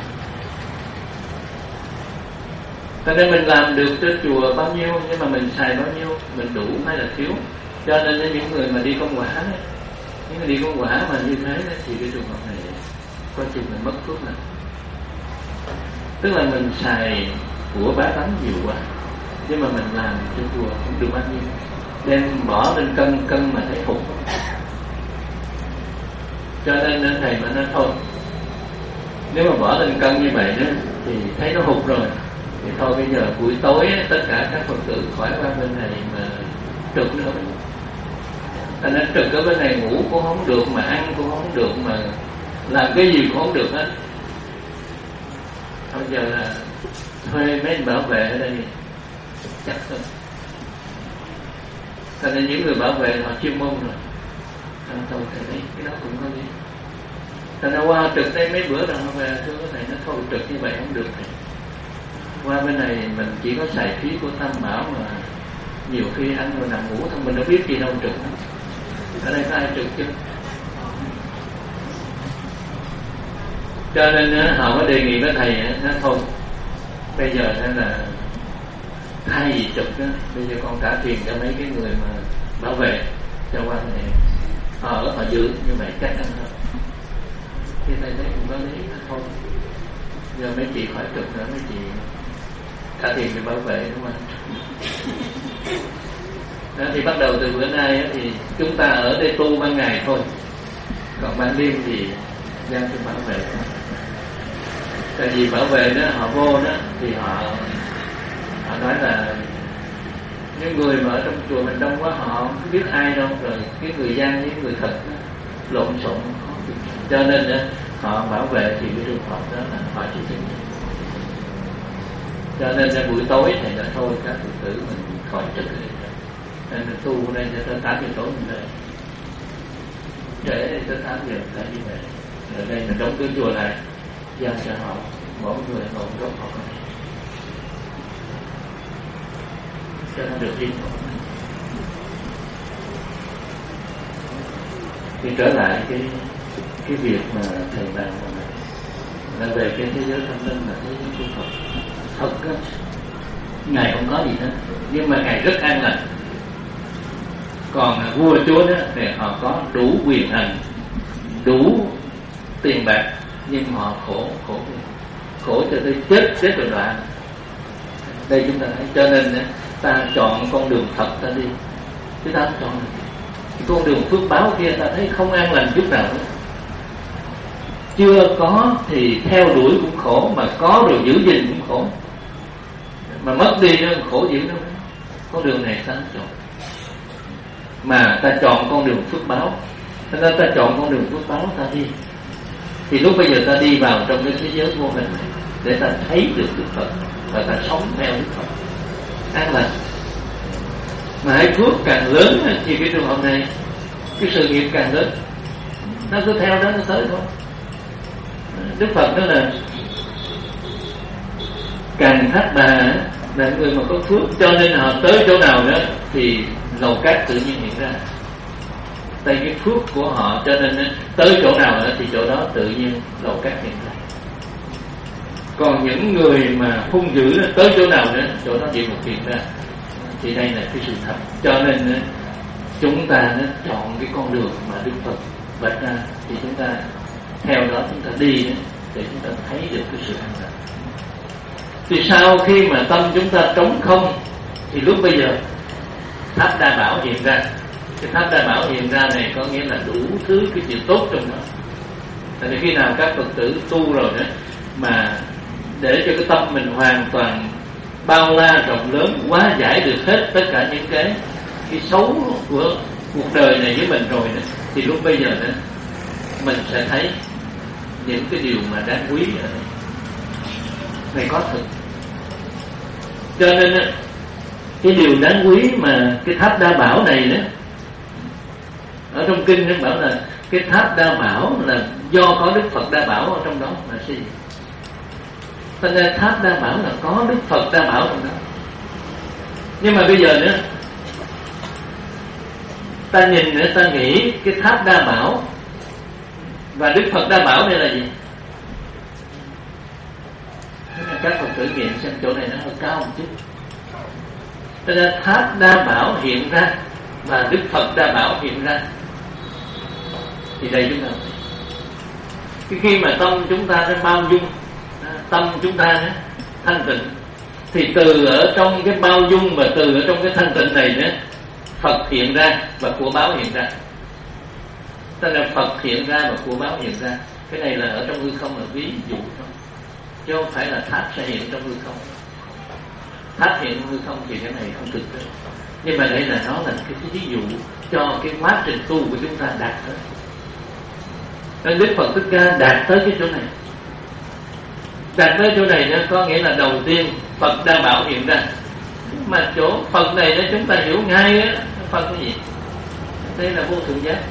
cho nên mình làm được cho chùa bao nhiêu nhưng mà mình xài bao nhiêu, mình đủ hay là thiếu. Cho nên những người mà đi công quả ấy, những người đi công quả mà như thế ấy, thì cái trường hợp này có chừng mình mất phước này. Tức là mình xài của bá tánh nhiều quá, nhưng mà mình làm cho chùa không được bao nhiêu, đem bỏ lên cân cân mà thấy hụt. Cho nên thầy mà nói thôi, nếu mà bỏ lên cân như vậy đó thì thấy nó hụt rồi, thì thôi bây giờ buổi tối tất cả các Phật tử khỏi qua bên này mà trực nữa. Thành ra trực ở bên này ngủ cũng không được, mà ăn cũng không được, mà làm cái gì cũng không được hết. Bây giờ là thuê mấy anh bảo vệ ở đây chắc hơn. Thành ra những người bảo vệ họ chuyên môn rồi. Thành ra thôi thầy thấy cái đó cũng có gì. Thành ra qua trực đây mấy bữa rồi họ về thưa cái thầy nó thôi trực như vậy không được thầy. Qua bên này mình chỉ có xài phí của Tam Bảo mà nhiều khi ăn rồi nằm ngủ thôi, mình đâu biết gì đâu trực. Ở đây có ai trực chứ? Cho nên họ có đề nghị với thầy nói thôi bây giờ nên là thay vì trực đó, bây giờ con trả tiền cho mấy cái người mà bảo vệ cho qua này họ ở họ giữ như vậy chắc ăn hơn. Thì thầy thấy cũng có lý thôi, giờ mấy chị khỏi trực nữa, mấy chị trả tiền để bảo vệ đúng không? Đó, thì bắt đầu từ bữa nay thì chúng ta ở đây tu ban ngày thôi, còn ban đêm thì giao cho bảo vệ. Tại vì bảo vệ đó họ vô đó thì họ họ nói là những người mà ở trong chùa mình đông quá họ không biết ai đâu, rồi cái người gian với người thật đó, lộn xộn, cho nên đó, họ bảo vệ thì cái trường hợp đó là họ chịu trách nhiệm. Cho nên là buổi tối thì là thôi các Phật tử mình khỏi trực đi, nên mình tu ở đây cho tới tám giờ tối mình về, để tới tám giờ phải đi về. Ở đây mình đóng cửa chùa lại, giao cho họ mỗi người một góc họ cho nó được yên ổn. Thì trở lại cái cái việc mà thầy bàn là về cái thế giới tâm linh là thế giới tu Phật. Thật đó, Ngài không có gì hết, nhưng mà Ngài rất an lành. Còn vua chúa đó thì họ có đủ quyền hành, đủ tiền bạc, nhưng họ khổ khổ khổ cho tới chết chết rồi đoạn. Đây chúng ta thấy, cho nên ta chọn con đường thật ta đi, chứ ta không chọn được. Cái con đường phước báo kia ta thấy không an lành chút nào nữa. Chưa có thì theo đuổi cũng khổ, mà có rồi giữ gìn cũng khổ, mà mất đi nó khổ dữ lắm. Con đường này ta chọn, mà ta chọn con đường phước báo, nên ta chọn con đường phước báo ta đi. Thì lúc bây giờ ta đi vào trong cái thế giới vô hình này để ta thấy được Đức Phật và ta sống theo Đức Phật an lành. Mà hãy phước càng lớn thì cái trường hợp này, cái sự nghiệp càng lớn, nó cứ theo đó nó tới thôi. Đức Phật đó là càng thác bà là người mà có phước, cho nên họ tới chỗ nào đó thì lầu cát tự nhiên hiện ra. Tại cái phước của họ cho nên tới chỗ nào đó thì chỗ đó tự nhiên lầu cát hiện ra. Còn những người mà hung dữ tới chỗ nào đó chỗ đó địa ngục hiện ra. Thì đây là cái sự thật. Cho nên chúng ta chọn cái con đường mà Đức Phật vạch ra thì chúng ta theo đó chúng ta đi để chúng ta thấy được cái sự an lạc. Thì sau khi mà tâm chúng ta trống không thì lúc bây giờ tháp Đa Bảo hiện ra. Cái tháp Đa Bảo hiện ra này có nghĩa là đủ thứ cái chuyện tốt trong đó. Tại vì khi nào các Phật tử tu rồi đó mà để cho cái tâm mình hoàn toàn bao la rộng lớn, hóa giải được hết tất cả những cái cái xấu của cuộc đời này với mình rồi đó, thì lúc bây giờ đó mình sẽ thấy những cái điều mà đáng quý ở đây này có thực. Cho nên cái điều đáng quý mà cái tháp Đa Bảo này đó, ở trong kinh nó bảo là cái tháp Đa Bảo là do có Đức Phật Đa Bảo ở trong đó là gì? Thành ra tháp Đa Bảo là có Đức Phật Đa Bảo trong đó. Nhưng mà bây giờ nữa ta nhìn nữa, ta nghĩ cái tháp Đa Bảo và Đức Phật Đa Bảo đây là gì? Các Phật tử nghiệm xem chỗ này nó hơi cao một chút. Cho nên tháp Đa Bảo hiện ra và Đức Phật Đa Bảo hiện ra. Thì đây chúng ta cái khi mà tâm chúng ta nó bao dung, tâm chúng ta nó thanh tịnh, thì từ ở trong cái bao dung và từ ở trong cái thanh tịnh này đó, Phật hiện ra và của báo hiện ra. Cho nên Phật hiện ra và của báo hiện ra. Cái này là ở trong hư không là ví dụ thôi, chứ không phải là tháp sẽ hiện trong hư không. Tháp hiện trong hư không thì cái này không thực tế. Nhưng mà đây là nó là cái ví dụ cho cái quá trình tu của chúng ta đạt tới. Nên Đức Phật Thích Ca đạt tới cái chỗ này. Đạt tới chỗ này nó có nghĩa là đầu tiên Phật Đa Bảo hiện ra. Mà chỗ Phật này đó chúng ta hiểu ngay á, Phật cái gì? Đây là vô thượng giác.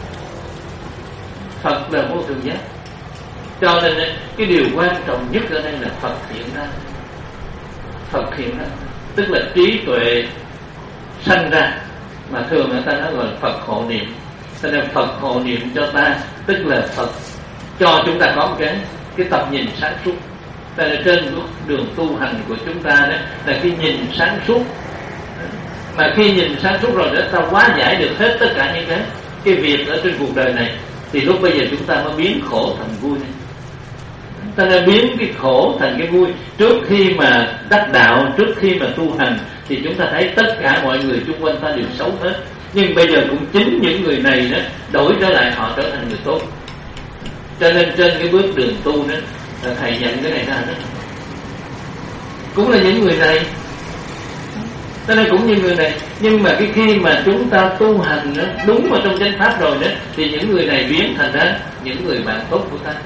Phật là vô thượng giác. Cho nên cái điều quan trọng nhất ở đây là Phật hiện ra. Phật hiện ra tức là trí tuệ sanh ra, mà thường người ta nói gọi là Phật hộ niệm. Cho nên Phật hộ niệm cho ta tức là Phật cho chúng ta có một cái cái tầm nhìn sáng suốt. Tại là trên đường tu hành của chúng ta đó là cái nhìn sáng suốt. Mà khi nhìn sáng suốt rồi đó, ta hóa giải được hết tất cả những cái cái việc ở trên cuộc đời này, thì lúc bây giờ chúng ta mới biến khổ thành vui. Ta đã biến cái khổ thành cái vui. Trước khi mà đắc đạo, trước khi mà tu hành thì chúng ta thấy tất cả mọi người xung quanh ta đều xấu hết. Nhưng bây giờ cũng chính những người này đó đổi trở lại, họ trở thành người tốt. Cho nên trên cái bước đường tu đó là thầy nhận cái này ra đó, cũng là những người này. Cho nên cũng như người này. Nhưng mà cái khi mà chúng ta tu hành đó, đúng vào trong chánh pháp rồi đó, thì những người này biến thành ra những người bạn tốt của ta.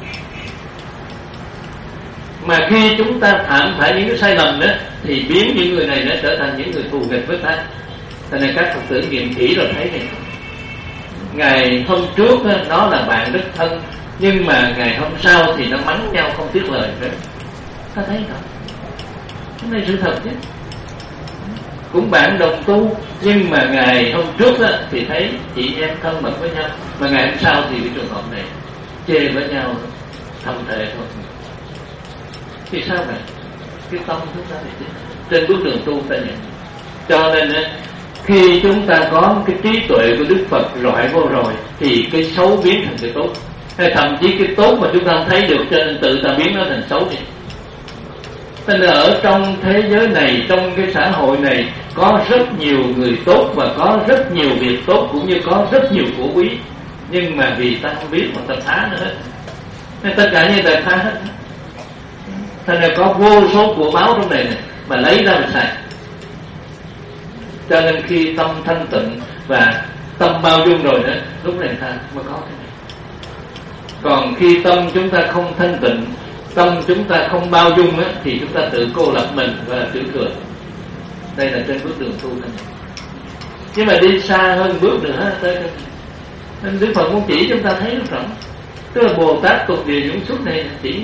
Mà khi chúng ta phạm phải những cái sai lầm đó, thì biến những người này đã trở thành những người thù nghịch với ta. Cho nên các Phật tử nghiệm kỹ rồi thấy này, ngày hôm trước đó, nó là bạn rất thân, nhưng mà ngày hôm sau thì nó mắng nhau không tiếc lời nữa. Ta thấy không? Cái này sự thật chứ. Cũng bạn đồng tu, nhưng mà ngày hôm trước đó, thì thấy chị em thân mật với nhau, mà ngày hôm sau thì cái trường hợp này chê với nhau thầm thệ thôi. Thì sao vậy? Cái tâm chúng ta thì trên bước đường tu ta nhận. Cho nên khi chúng ta có cái trí tuệ của Đức Phật rọi vô rồi, thì cái xấu biến thành cái tốt. Hay thậm chí cái tốt mà chúng ta không thấy được, cho nên tự ta biến nó thành xấu đi. Nên là ở trong thế giới này, trong cái xã hội này có rất nhiều người tốt và có rất nhiều việc tốt, cũng như có rất nhiều của quý, nhưng mà vì ta không biết mà ta phá nó hết, nên tất cả như ta phá hết. Thành ra có vô số của báo trong này, này mà lấy ra mà xài. Cho nên khi tâm thanh tịnh và tâm bao dung rồi đó, lúc này ta mới có cái này. Còn khi tâm chúng ta không thanh tịnh, tâm chúng ta không bao dung á, thì chúng ta tự cô lập mình và tự cười. Đây là trên bước đường tu thôi. Nhưng mà đi xa hơn bước nữa tới đây. Nên Đức Phật muốn chỉ chúng ta thấy rất rõ. Tức là Bồ Tát Tùng Địa Dũng Xuất này chỉ.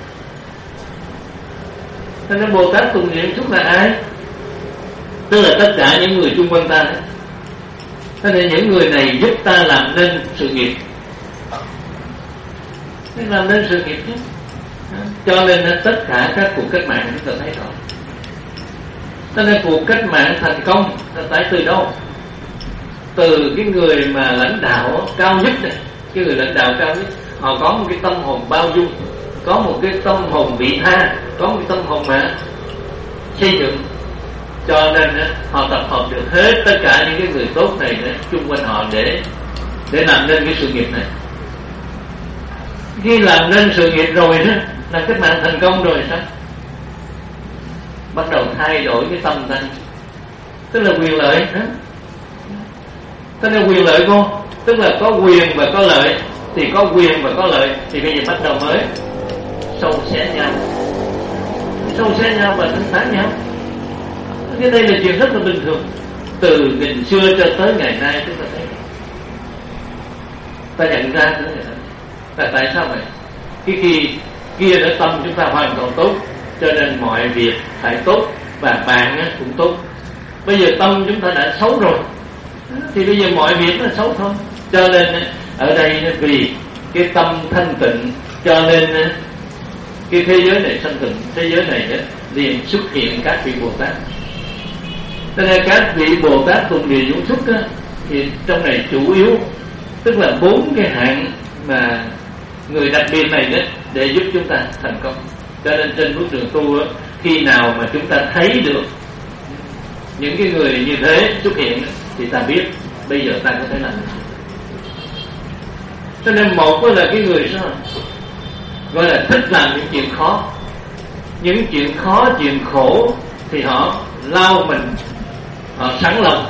Thế nên Bồ Tát Tùng Địa Dũng Xuất là ai? Tức là tất cả những người chung quanh ta. Thế nên những người này giúp ta làm nên sự nghiệp. Nên làm nên sự nghiệp chứ. Cho nên tất cả các cuộc cách mạng chúng ta thấy rõ. Cho nên cuộc cách mạng thành công là tại từ đâu? Từ cái người mà lãnh đạo cao nhất này, cái người lãnh đạo cao nhất, họ có một cái tâm hồn bao dung, có một cái tâm hồn vị tha, có một cái tâm hồn mà xây dựng. Cho nên họ tập hợp được hết tất cả những cái người tốt này nữa, chung quanh họ để để làm nên cái sự nghiệp này. Khi làm nên sự nghiệp rồi đó, là cách mạng thành công rồi sao? Bắt đầu thay đổi cái tâm ta, tức là quyền lợi đó. Tức là quyền lợi cô, tức là có quyền và có lợi, thì có quyền và có lợi thì bây giờ bắt đầu mới sâu xé nhau, sâu xé nhau và thanh tán nhau. Cái đây là chuyện rất là bình thường. Từ nghìn xưa cho tới ngày nay chúng ta thấy, ta nhận ra thế này. Là tại sao vậy? Cái khi kia đã tâm chúng ta hoàn toàn tốt, cho nên mọi việc phải tốt và bạn cũng tốt. Bây giờ tâm chúng ta đã xấu rồi, thì bây giờ mọi việc nó xấu thôi. Cho nên ở đây vì cái tâm thanh tịnh, cho nên cái thế giới này thanh tịnh, thế giới này liền xuất hiện các vị Bồ Tát. Cho nên các vị Bồ Tát Tùng Địa Dũng Xuất á, thì trong này chủ yếu tức là bốn cái hạng mà người đặc biệt này đó để giúp chúng ta thành công. Cho nên trên bước đường tu á, khi nào mà chúng ta thấy được những cái người như thế xuất hiện thì ta biết bây giờ ta có thể làm được. Cho nên một là cái người sao gọi là thích làm những chuyện khó, những chuyện khó, chuyện khổ thì họ lao mình, họ sẵn lòng.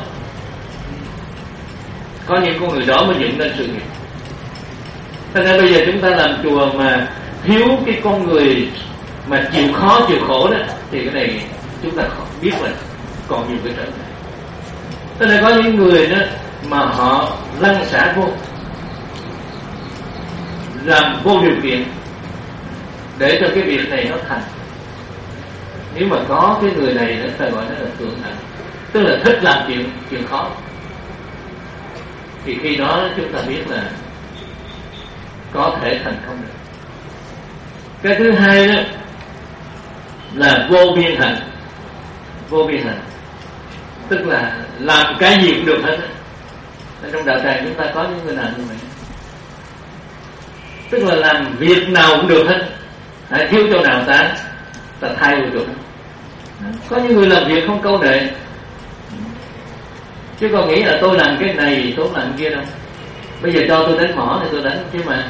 Có những con người đó mới dựng nên sự nghiệp. Cho nên bây giờ chúng ta làm chùa mà thiếu cái con người mà chịu khó chịu khổ đó, thì cái này chúng ta không biết là còn nhiều cái trở ngại. Cho nên có những người đó mà họ lăn xả vô, làm vô điều kiện để cho cái việc này nó thành. Nếu mà có cái người này đó, ta gọi nó là thượng hạnh, tức là thích làm chuyện chuyện khó, thì khi đó chúng ta biết là có thể thành công được. Cái thứ hai đó là vô biên hạnh. Vô biên hạnh tức là làm cái gì cũng được hết. Trong đạo tràng chúng ta có những người làm như vậy, tức là làm việc nào cũng được hết, hãy thiếu chỗ nào ta ta thay vô chỗ đó. Có những người làm việc không câu nệ, chứ còn nghĩ là tôi làm cái này tôi làm cái kia đâu. Bây giờ cho tôi đánh mỏ thì tôi đánh, chứ mà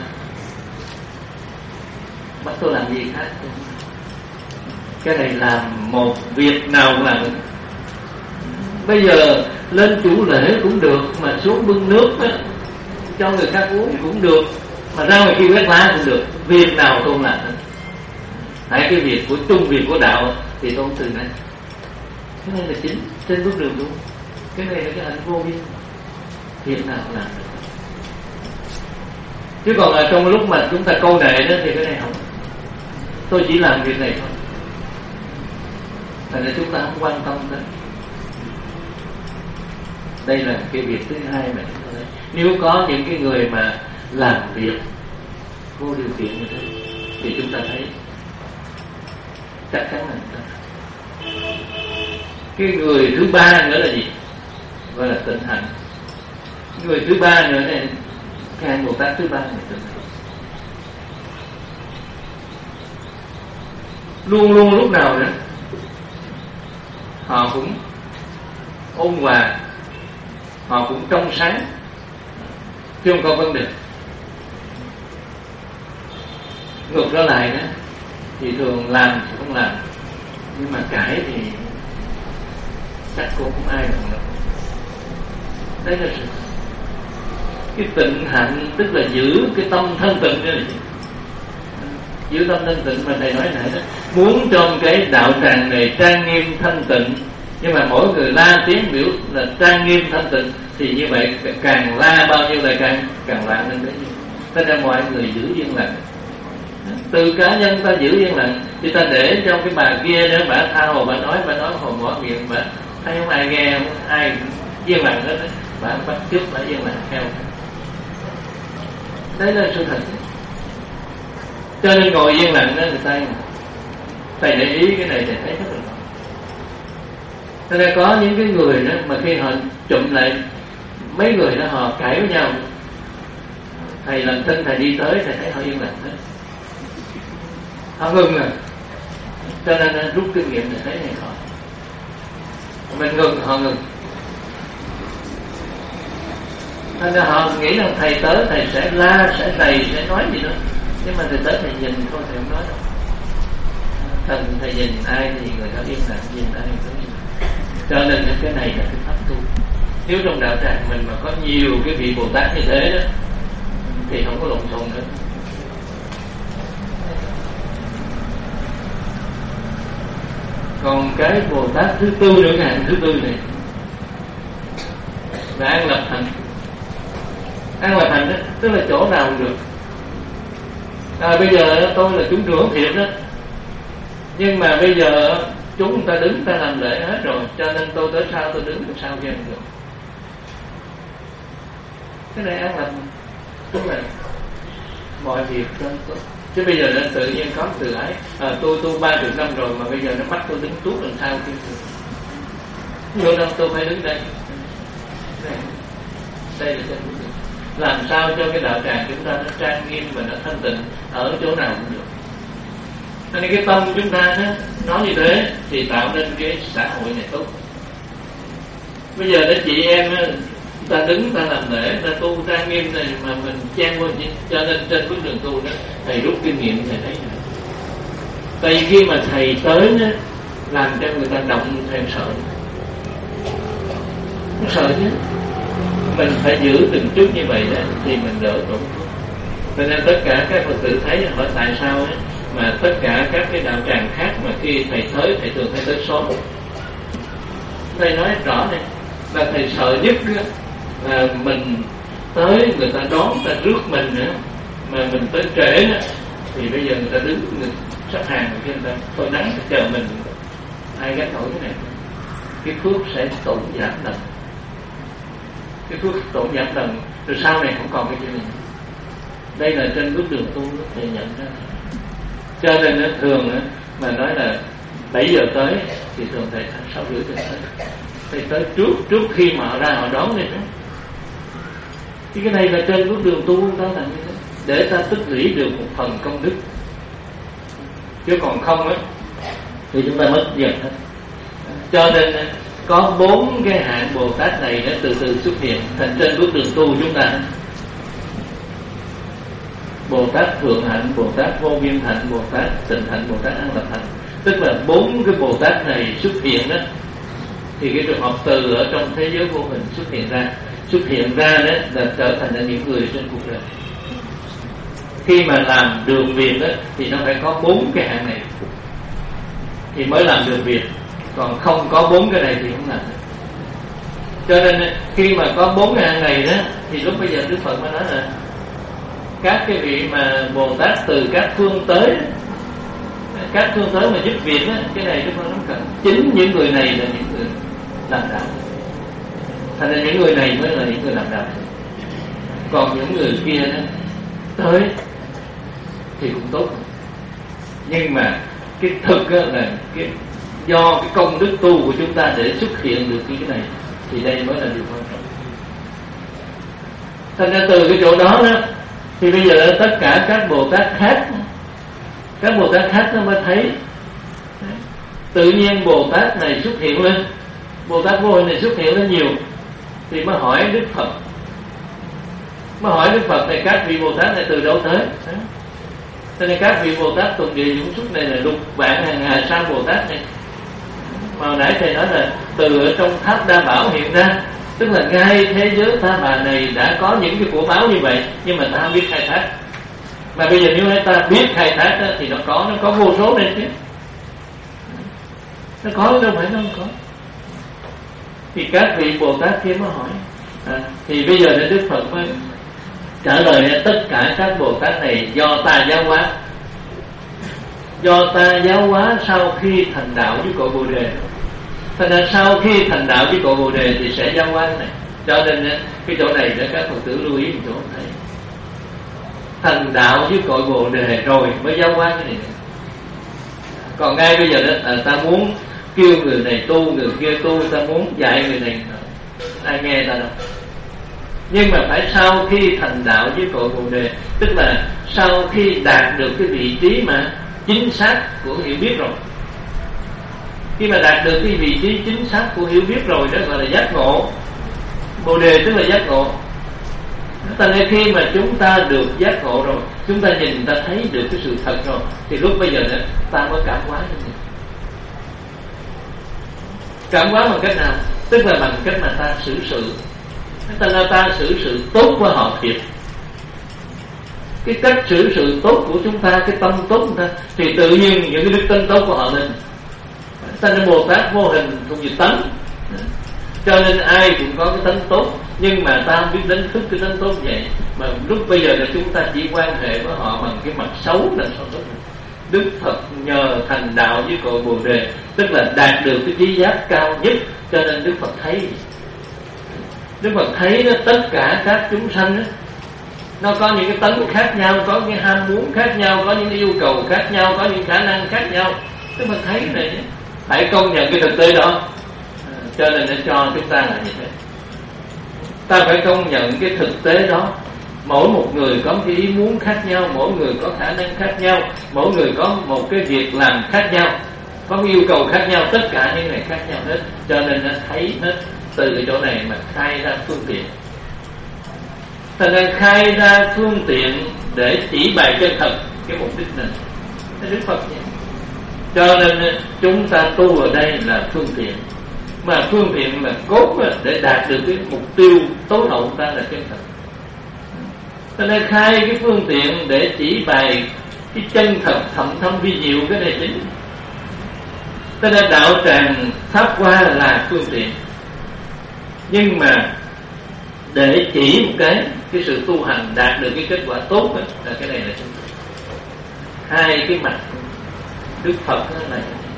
bắt tôi làm gì khác. Cái này làm một việc nào cũng làm được. Bây giờ lên chủ lễ cũng được, mà xuống bưng nước đó, cho người khác uống cũng được, mà ra ngoài kia quét lá cũng được. Việc nào tôi làm hết. Hãy cái việc của chung, việc của đạo thì tôi không từ này. Cái này là chính trên bước đường luôn. Cái này là cái hạnh vô biên, việc nào làm được. Chứ còn là trong lúc mà chúng ta câu nệ đó thì cái này không. Tôi chỉ làm việc này thôi, thành ra chúng ta không quan tâm đến. Đây là cái việc thứ hai mà chúng ta thấy. Nếu có những cái người mà làm việc vô điều kiện như thế thì chúng ta thấy chắc chắn là chúng ta. Cái người thứ ba nữa là gì? Gọi là tịnh hạnh. Người thứ ba nữa này, cái hạnh Bồ Tát thứ ba là tịnh hạnh. luôn luôn lúc nào nữa họ cũng ôn hòa, họ cũng trong sáng, chứ không có vấn đề. Ngược trở lại đó thì thường làm thì không làm, nhưng mà cãi thì chắc cũng không ai bằng đâu. Đấy là sự cái tịnh hạnh, tức là giữ cái tâm thanh tịnh này, giữ tâm thanh tịnh. Mà thầy nói nãy đó, muốn trong cái đạo tràng này trang nghiêm thanh tịnh, nhưng mà mỗi người la tiếng biểu là trang nghiêm thanh tịnh, thì như vậy càng la bao nhiêu là càng càng la lên đấy. Thế ra mọi người giữ yên lặng, từ cá nhân ta giữ yên lặng, thì ta để cho cái bà kia đó, bà tha hồ bà nói, bà nói hồ mở miệng, bà thấy không ai nghe, không ai yên lặng hết, bà bắt chước bà yên lặng theo. Đấy là sự thật. Cho nên ngồi yên lặng đó, người ta thầy để ý cái này thì thấy rất là rõ. Cho nên có những cái người đó mà khi họ chụm lại mấy người đó họ cãi với nhau, thầy lần thân thầy đi tới thầy thấy họ yên lặng hết, họ ngừng rồi. Cho nên rút kinh nghiệm thì thấy này họ mình ngừng, họ ngừng. Cho nên họ nghĩ rằng thầy tới thầy sẽ la, sẽ đầy, sẽ nói gì đó, nhưng mà thầy tới thầy nhìn thôi, thầy không nói đâu. Thần thầy nhìn ai thì người đó yên lặng, nhìn ai thì có yên lặng. Cho nên cái này là cái pháp tu. Nếu trong đạo tràng mình mà có nhiều cái vị Bồ Tát như thế đó thì không có lộn xộn nữa. Còn cái Bồ Tát thứ tư nữa, cái hạnh thứ tư này là an lập hạnh. An lập hạnh đó, tức là chỗ nào cũng được. À, bây giờ tôi là chúng trưởng thiệt đó, nhưng mà bây giờ chúng ta đứng ta làm lễ hết rồi, cho nên tôi tới sau tôi đứng được sau kia không được. Cái này an lập, tức là mọi việc cho tôi. Chứ bây giờ nó tự nhiên có từ ái, à, tôi tu ba chục năm rồi mà bây giờ nó bắt tôi đứng tuốt làm sao kia. Vô đâu tôi phải đứng đây. Đây, đây là cái làm sao cho cái đạo tràng chúng ta nó trang nghiêm và nó thanh tịnh ở chỗ nào cũng được. Cho nên cái tâm chúng ta đó, nói như thế thì tạo nên cái xã hội này tốt. Bây giờ đó chị em đó, ta đứng ta làm lễ, ta tu trang nghiêm này mà mình chen vô, cho nên trên bước đường tu đó thầy rút kinh nghiệm thầy thấy này. Tại vì khi mà thầy tới đó, làm cho người ta động thèm sợ, nó sợ chứ. Mình phải giữ từng chút như vậy đó thì mình đỡ tổn thương. Cho nên tất cả các Phật tử thấy hỏi tại sao ấy, mà tất cả các cái đạo tràng khác mà khi thầy tới thầy thường hay tới sớm. Thầy nói rõ này là thầy sợ nhất đó, là mình tới người ta đón, ta rước mình nữa, mà mình tới trễ đó, thì bây giờ người ta đứng người sắp hàng người ta thôi nắng chờ mình, ai gánh nổi cái này. Cái phước sẽ tổn giảm dần, cái phước tổn giảm dần, rồi sau này không còn cái chuyện này. Đây là trên bước đường tu thầy nhận ra. Cho nên nó thường đó, mà nói là bảy giờ tới thì thường thầy sáu rưỡi tới. Thầy tới trước trước khi mà họ ra họ đón đi đó. Thì cái này là trên bước đường tu ta làm như thế, để ta tích lũy được một phần công đức. Chứ còn không á thì chúng ta mất dần hết. Cho nên có bốn cái hạng Bồ Tát này nó từ từ xuất hiện thành trên bước đường tu chúng ta. Bồ Tát Thượng Hạnh, Bồ Tát Vô Biên Hạnh, Bồ Tát Tịnh Hạnh, Bồ Tát An Lập Hạnh. Tức là bốn cái Bồ Tát này xuất hiện đó, thì cái trường hợp từ ở trong thế giới vô hình xuất hiện ra, xuất hiện ra đó là trở thành là những người trên cuộc đời. Khi mà làm được việc đó thì nó phải có bốn cái hạng này thì mới làm được việc, còn không có bốn cái này thì không làm được. Cho nên khi mà có bốn cái hạng này đó thì lúc bây giờ Đức Phật mới nói là các cái vị mà Bồ Tát từ các phương tới, các phương tới mà giúp việc đó, cái này Đức Phật nói cần chính những người này là những người làm đạo. Thành ra những người này mới là những người làm đạo. Còn những người kia đó tới thì cũng tốt, nhưng mà cái thực là cái do cái công đức tu của chúng ta để xuất hiện được cái này thì đây mới là điều quan trọng. Thành ra từ cái chỗ đó đó thì bây giờ tất cả các Bồ Tát khác, các Bồ Tát khác nó mới thấy Tự nhiên Bồ Tát này xuất hiện lên, Bồ Tát vô hình này xuất hiện lên nhiều, thì mới hỏi Đức Phật, mới hỏi Đức Phật này các vị Bồ Tát này từ đâu tới? Cho nên các vị Bồ Tát tùng địa dũng xuất này là lục vạn hàng hà sa Bồ Tát này. Mà hồi nãy thầy nói là từ ở trong tháp Đa Bảo hiện ra, tức là ngay thế giới Ta Bà này đã có những cái của báo như vậy, nhưng mà ta không biết khai thác. Mà bây giờ nếu ta biết khai thác đó, thì nó có, nó có vô số nên chứ. Nó có đâu phải nó không có. Thì các vị Bồ Tát kia mới hỏi, à, thì bây giờ nên Đức Phật mới trả lời là tất cả các Bồ Tát này do ta giáo hóa, do ta giáo hóa sau khi thành đạo với cội Bồ Đề. Thành ra sau khi thành đạo với cội Bồ Đề thì sẽ giáo hóa cái này. Cho nên cái chỗ này để các Phật tử lưu ý một chỗ này, thành đạo với cội Bồ Đề rồi mới giáo hóa cái này. Còn ngay bây giờ đó à, ta muốn kêu người này tu, người kia tu, ta muốn dạy người này, ai nghe ta đâu. Nhưng mà phải sau khi thành đạo với cội Bồ Đề, tức là sau khi đạt được cái vị trí mà chính xác của hiểu biết rồi. Khi mà đạt được cái vị trí chính xác của hiểu biết rồi, đó gọi là giác ngộ. Bồ Đề tức là giác ngộ. Tại nên khi mà chúng ta được giác ngộ rồi, chúng ta nhìn, ta thấy được cái sự thật rồi, thì lúc bây giờ đó ta mới cảm hóa như vậy. Cảm hóa bằng cách nào? Tức là bằng cách mà ta xử sự. Ta là ta xử sự tốt của họ thiệt. Cái cách xử sự tốt của chúng ta, cái tâm tốt của chúng ta, thì tự nhiên những cái đức tính tốt của họ lên. Ta là Bồ Tát vô hình không gì tánh, cho nên ai cũng có cái tánh tốt, nhưng mà ta không biết đánh thức cái tánh tốt vậy. Mà lúc bây giờ là chúng ta chỉ quan hệ với họ bằng cái mặt xấu là sao tốt. Đức Phật nhờ thành đạo với cội Bồ Đề, tức là đạt được cái trí giác cao nhất, cho nên Đức Phật thấy. Đức Phật thấy đó, tất cả các chúng sanh đó, nó có những cái tánh khác nhau, có những ham muốn khác nhau, có những yêu cầu khác nhau, có những khả năng khác nhau. Đức Phật thấy này, phải công nhận cái thực tế đó. Cho nên nó cho chúng ta là như thế. Ta phải công nhận cái thực tế đó. Mỗi một người có cái ý muốn khác nhau, mỗi người có khả năng khác nhau, mỗi người có một cái việc làm khác nhau, có cái yêu cầu khác nhau, tất cả những này khác nhau hết. Cho nên nó thấy hết từ cái chỗ này mà khai ra phương tiện. Thành nên khai ra phương tiện để chỉ bày chân thật cái mục đích này. Thế Đức Phật vậy. Cho nên chúng ta tu ở đây là phương tiện, mà phương tiện là cốt để đạt được cái mục tiêu tối hậu ta là chân thật. Cho nên khai cái phương tiện để chỉ bày cái chân thật thậm thâm vi diệu, cái này chính. Cho nên đạo tràng pháp hoa là phương tiện, nhưng mà để chỉ một cái cái sự tu hành đạt được cái kết quả tốt đó, là cái này là chân thật. Hai cái mặt Đức Phật đó là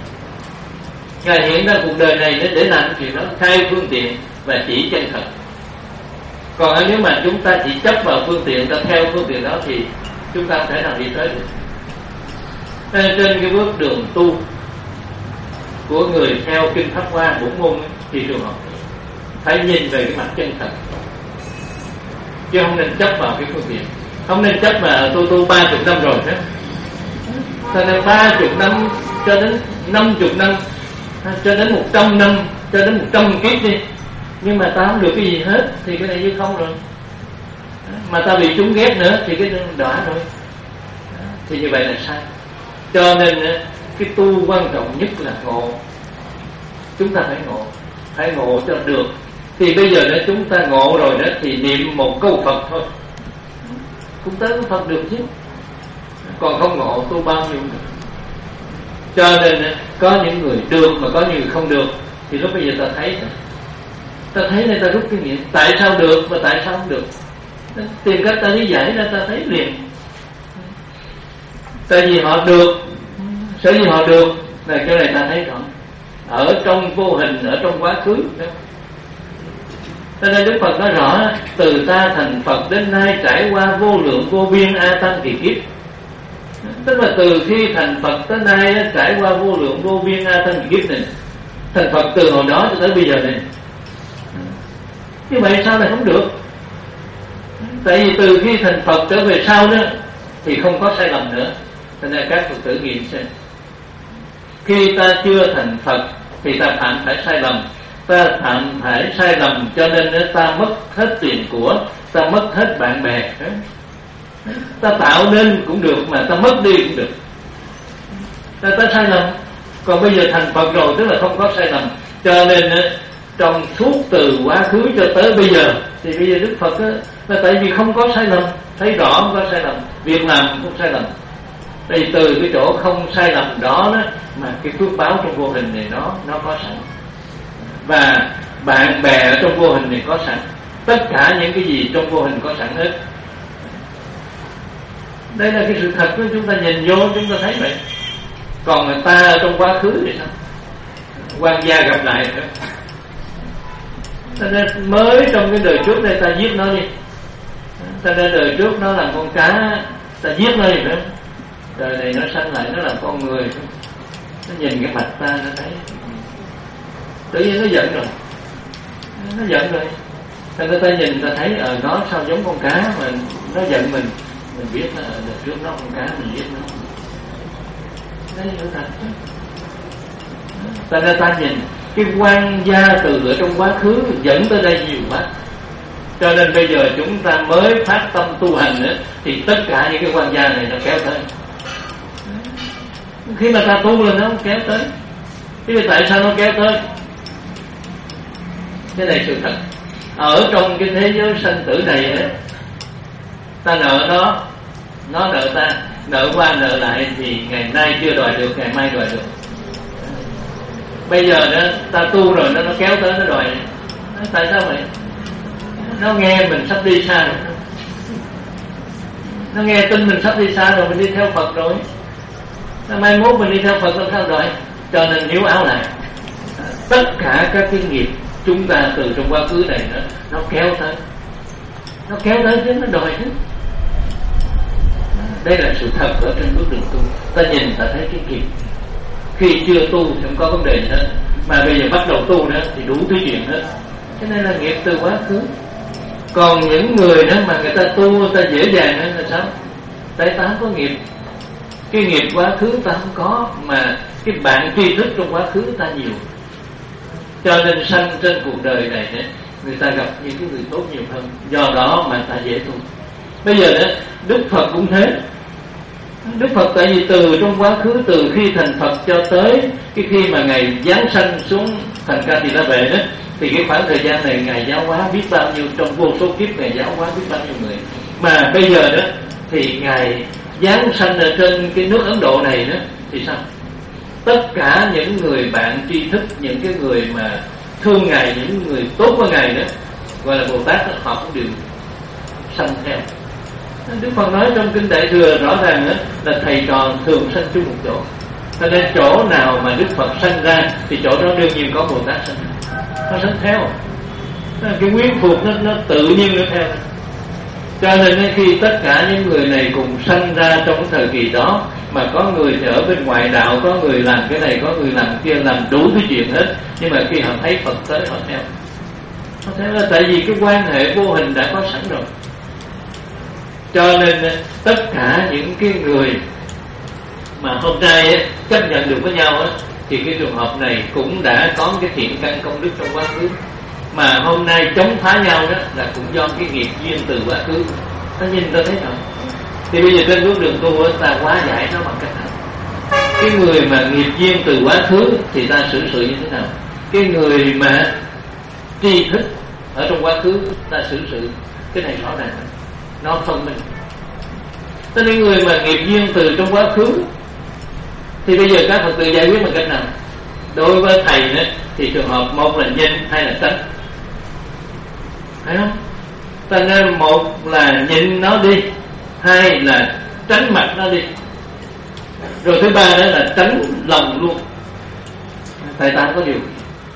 Ngài hiện ra cuộc đời này để, để làm chuyện đó, khai phương tiện và chỉ chân thật. Còn nếu mà chúng ta chỉ chấp vào phương tiện, ta theo phương tiện đó thì chúng ta không thể nào đi tới được. Nên trên cái bước đường tu của người theo kinh Pháp Hoa bổn môn thì trường hợp phải nhìn về cái mặt chân thật, chứ không nên chấp vào cái phương tiện. Không nên chấp mà tôi tu ba chục năm rồi thế, cho nên ba chục năm cho đến năm chục năm, cho đến một trăm năm, cho đến một trăm kiếp đi, nhưng mà ta không được cái gì hết thì cái này như không rồi. Mà ta bị chúng ghét nữa thì cái đọa rồi. Thì như vậy là sai. Cho nên cái tu quan trọng nhất là ngộ. Chúng ta phải ngộ, phải ngộ cho được. Thì bây giờ nếu chúng ta ngộ rồi đó thì niệm một câu Phật thôi cũng tới Phật được chứ. Còn không ngộ tu bao nhiêu nữa. Cho nên có những người được mà có những người không được. Thì lúc bây giờ ta thấy, ta thấy nên ta rút kinh nghiệm. Tại sao được và tại sao không được, tìm cách ta lý giải ra ta thấy liền. Tại vì họ được, sở dĩ họ được là cái này ta thấy rõ ở trong vô hình, ở trong quá khứ. Cho nên Đức Phật nói rõ, từ ta thành Phật đến nay trải qua vô lượng vô biên a tăng kỳ kiếp. Tức là từ khi thành Phật tới nay trải qua vô lượng vô biên a tăng kỳ kiếp này. Thành Phật từ hồi đó cho tới bây giờ này. Như vậy sao lại không được? Tại vì từ khi thành Phật trở về sau đó thì không có sai lầm nữa. Cho nên các Phật tử nghiệm xem. Khi ta chưa thành Phật thì ta phạm phải sai lầm, ta phạm phải sai lầm cho nên ta mất hết tiền của, ta mất hết bạn bè. Ta tạo nên cũng được mà ta mất đi cũng được, ta, ta sai lầm. Còn bây giờ thành Phật rồi tức là không có sai lầm. Cho nên trong suốt từ quá khứ cho tới bây giờ thì bây giờ Đức Phật á, là tại vì không có sai lầm, thấy rõ không có sai lầm, việc làm không sai lầm. Thì từ cái chỗ không sai lầm đó, đó mà cái phước báo trong vô hình này nó nó có sẵn, và bạn bè ở trong vô hình này có sẵn, tất cả những cái gì trong vô hình có sẵn hết. Đây là cái sự thật đó, chúng ta nhìn vô chúng ta thấy vậy. Còn người ta ở trong quá khứ thì sao? Quan gia gặp lại nữa. Cho nên mới trong cái đời trước đây ta giết nó đi, cho nên đời trước nó làm con cá, ta giết nó đi nữa. Đời này nó sanh lại nó làm con người, nó nhìn cái mặt ta nó thấy tự nhiên nó giận rồi, nó giận rồi. Cho nên ta nhìn ta thấy ở nó sao giống con cá mà nó giận mình, mình biết là đời trước nó con cá mình giết nó. Đấy là thật chứ. Ta nên ta nhìn cái quan gia từ ở trong quá khứ dẫn tới đây nhiều quá, cho nên bây giờ chúng ta mới phát tâm tu hành nữa thì tất cả những cái quan gia này nó kéo tới. Khi mà ta tu lên nó không kéo tới. Thế vì tại sao nó kéo tới? Cái này sự thật. Ở trong cái thế giới sanh tử này ấy, ta nợ nó, nó nợ ta, nợ qua nợ lại thì ngày nay chưa đòi được, ngày mai đòi được. Bây giờ đó ta tu rồi nó nó kéo tới nó đòi. Tại sao vậy? Nó nghe mình sắp đi xa rồi, nó nghe tin mình sắp đi xa rồi, mình đi theo Phật rồi, nó mai mốt mình đi theo Phật làm sao rồi? Cho nên níu áo lại. Tất cả các cái nghiệp chúng ta từ trong quá khứ này nó, nó kéo tới, nó kéo tới chứ nó đòi chứ. Đây là sự thật ở trên bước đường tu. Ta nhìn ta thấy cái nghiệp. Khi chưa tu thì không có vấn đề gì hết, mà bây giờ bắt đầu tu nữa thì đủ thứ chuyện hết. Cho nên là nghiệp từ quá khứ. Còn những người đó mà người ta tu ta dễ dàng hơn là sao? Tại ta không có nghiệp. Cái nghiệp quá khứ ta không có, mà cái bạn tri thức trong quá khứ ta nhiều. Cho nên sanh trên cuộc đời này người ta gặp những cái người tốt nhiều hơn, do đó mà ta dễ tu. Bây giờ đó Đức Phật cũng thế. Đức Phật tại vì từ trong quá khứ, từ khi thành Phật cho tới cái khi mà Ngài giáng sanh xuống thành Ca Tỳ La Vệ đó, thì cái khoảng thời gian này Ngài giáo hóa biết bao nhiêu, trong vô số kiếp Ngài giáo hóa biết bao nhiêu người. Mà bây giờ đó thì Ngài giáng sanh ở trên cái nước Ấn Độ này đó thì sao? Tất cả những người bạn tri thức, những cái người mà thương Ngài, những người tốt với Ngài đó, gọi là Bồ Tát đó, họ cũng đều sanh theo. Đức Phật nói trong Kinh Đại Thừa rõ ràng đó, là thầy trò thường sanh chung một chỗ. Cho nên chỗ nào mà Đức Phật sanh ra thì chỗ đó đương nhiên có Bồ Tát sanh, nó sanh theo. Cái quyến thuộc nó, nó tự nhiên nó theo. Cho nên khi tất cả những người này cùng sanh ra trong cái thời kỳ đó, mà có người thì ở bên ngoài đạo, có người làm cái này, có người làm kia, làm đủ cái chuyện hết, nhưng mà khi họ thấy Phật tới họ theo. Họ theo là tại vì cái quan hệ vô hình đã có sẵn rồi. Cho nên tất cả những cái người mà hôm nay chấp nhận được với nhau á, thì cái trường hợp này cũng đã có cái thiện căn công đức trong quá khứ, mà hôm nay chống phá nhau đó là cũng do cái nghiệp duyên từ quá khứ. Ta nhìn ta thấy rồi. Thì bây giờ trên bước đường tu á, ta hóa giải nó bằng cách nào? Cái người mà nghiệp duyên từ quá khứ thì ta xử sự như thế nào? Cái người mà tri thức ở trong quá khứ ta xử sự cái này rõ ràng, nó phân minh. Cho nên người mà nghiệp duyên từ trong quá khứ thì bây giờ các Phật tử giải quyết bằng cách nào? Đối với thầy nữa thì trường hợp một là nhịn, hai là tránh, phải không? Cho nên một là nhịn nó đi, hai là tránh mặt nó đi, rồi thứ ba đó là tránh lòng luôn. Thầy ta có điều.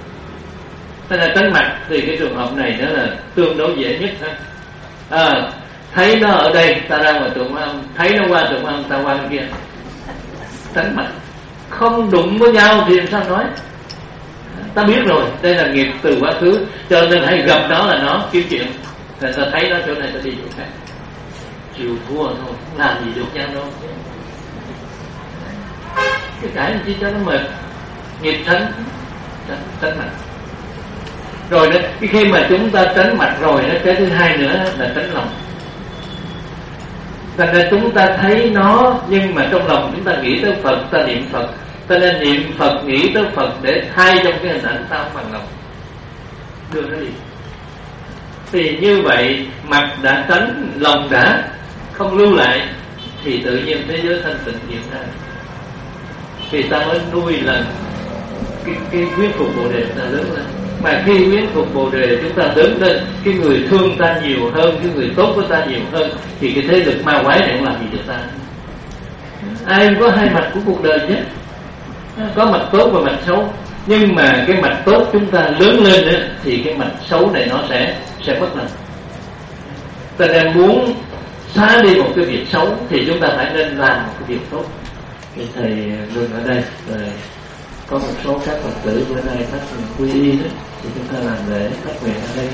Cho nên tránh mặt thì cái trường hợp này đó là tương đối dễ nhất ha. À, thấy nó ở đây ta ra ngoài tượng không, thấy nó qua tượng không ta qua bên kia, tránh mặt. Không đụng với nhau thì làm sao nói? Ta biết rồi, đây là nghiệp từ quá khứ, cho nên hãy gặp nó là nó kiếm chuyện. Rồi ta thấy nó chỗ này ta đi chỗ khác, chịu thua thôi, không làm gì được nhau đâu. cái cải làm chi cho nó mệt. Nghiệp tránh tránh, tránh mặt. Rồi đó, cái khi mà chúng ta tránh mặt rồi đó, cái thứ hai nữa là tránh lòng. Thành ra chúng ta thấy nó, nhưng mà trong lòng chúng ta nghĩ tới Phật, ta niệm Phật, ta nên niệm Phật, nghĩ tới Phật để thay trong cái hình ảnh ta không bằng lòng, đưa nó đi. Thì như vậy mặt đã tránh, lòng đã không lưu lại, thì tự nhiên thế giới thanh tịnh hiện ra. Thì ta mới nuôi lần cái, cái quyến phục Bồ Đề ta lớn lên. Mà khi quyến phục Bồ Đề chúng ta lớn lên, cái người thương ta nhiều hơn, cái người tốt của ta nhiều hơn, thì cái thế lực ma quái này không làm gì được ta. Ai cũng có hai mặt của cuộc đời chứ, có mặt tốt và mặt xấu. Nhưng mà cái mặt tốt chúng ta lớn lên đó, thì cái mặt xấu này nó sẽ sẽ mất lần. Ta đang muốn xóa đi một cái việc xấu thì chúng ta phải nên làm một cái việc tốt. Thì thầy ngừng ở đây. Rồi có một số các Phật tử bữa nay thắt quy y đó, thì chúng ta làm lễ thắt nguyện ở đây.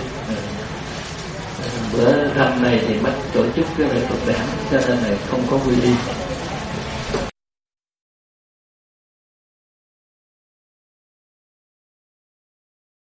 Bữa năm này thì mất tổ chức cái lễ Phật đản, cho nên này không có quy y.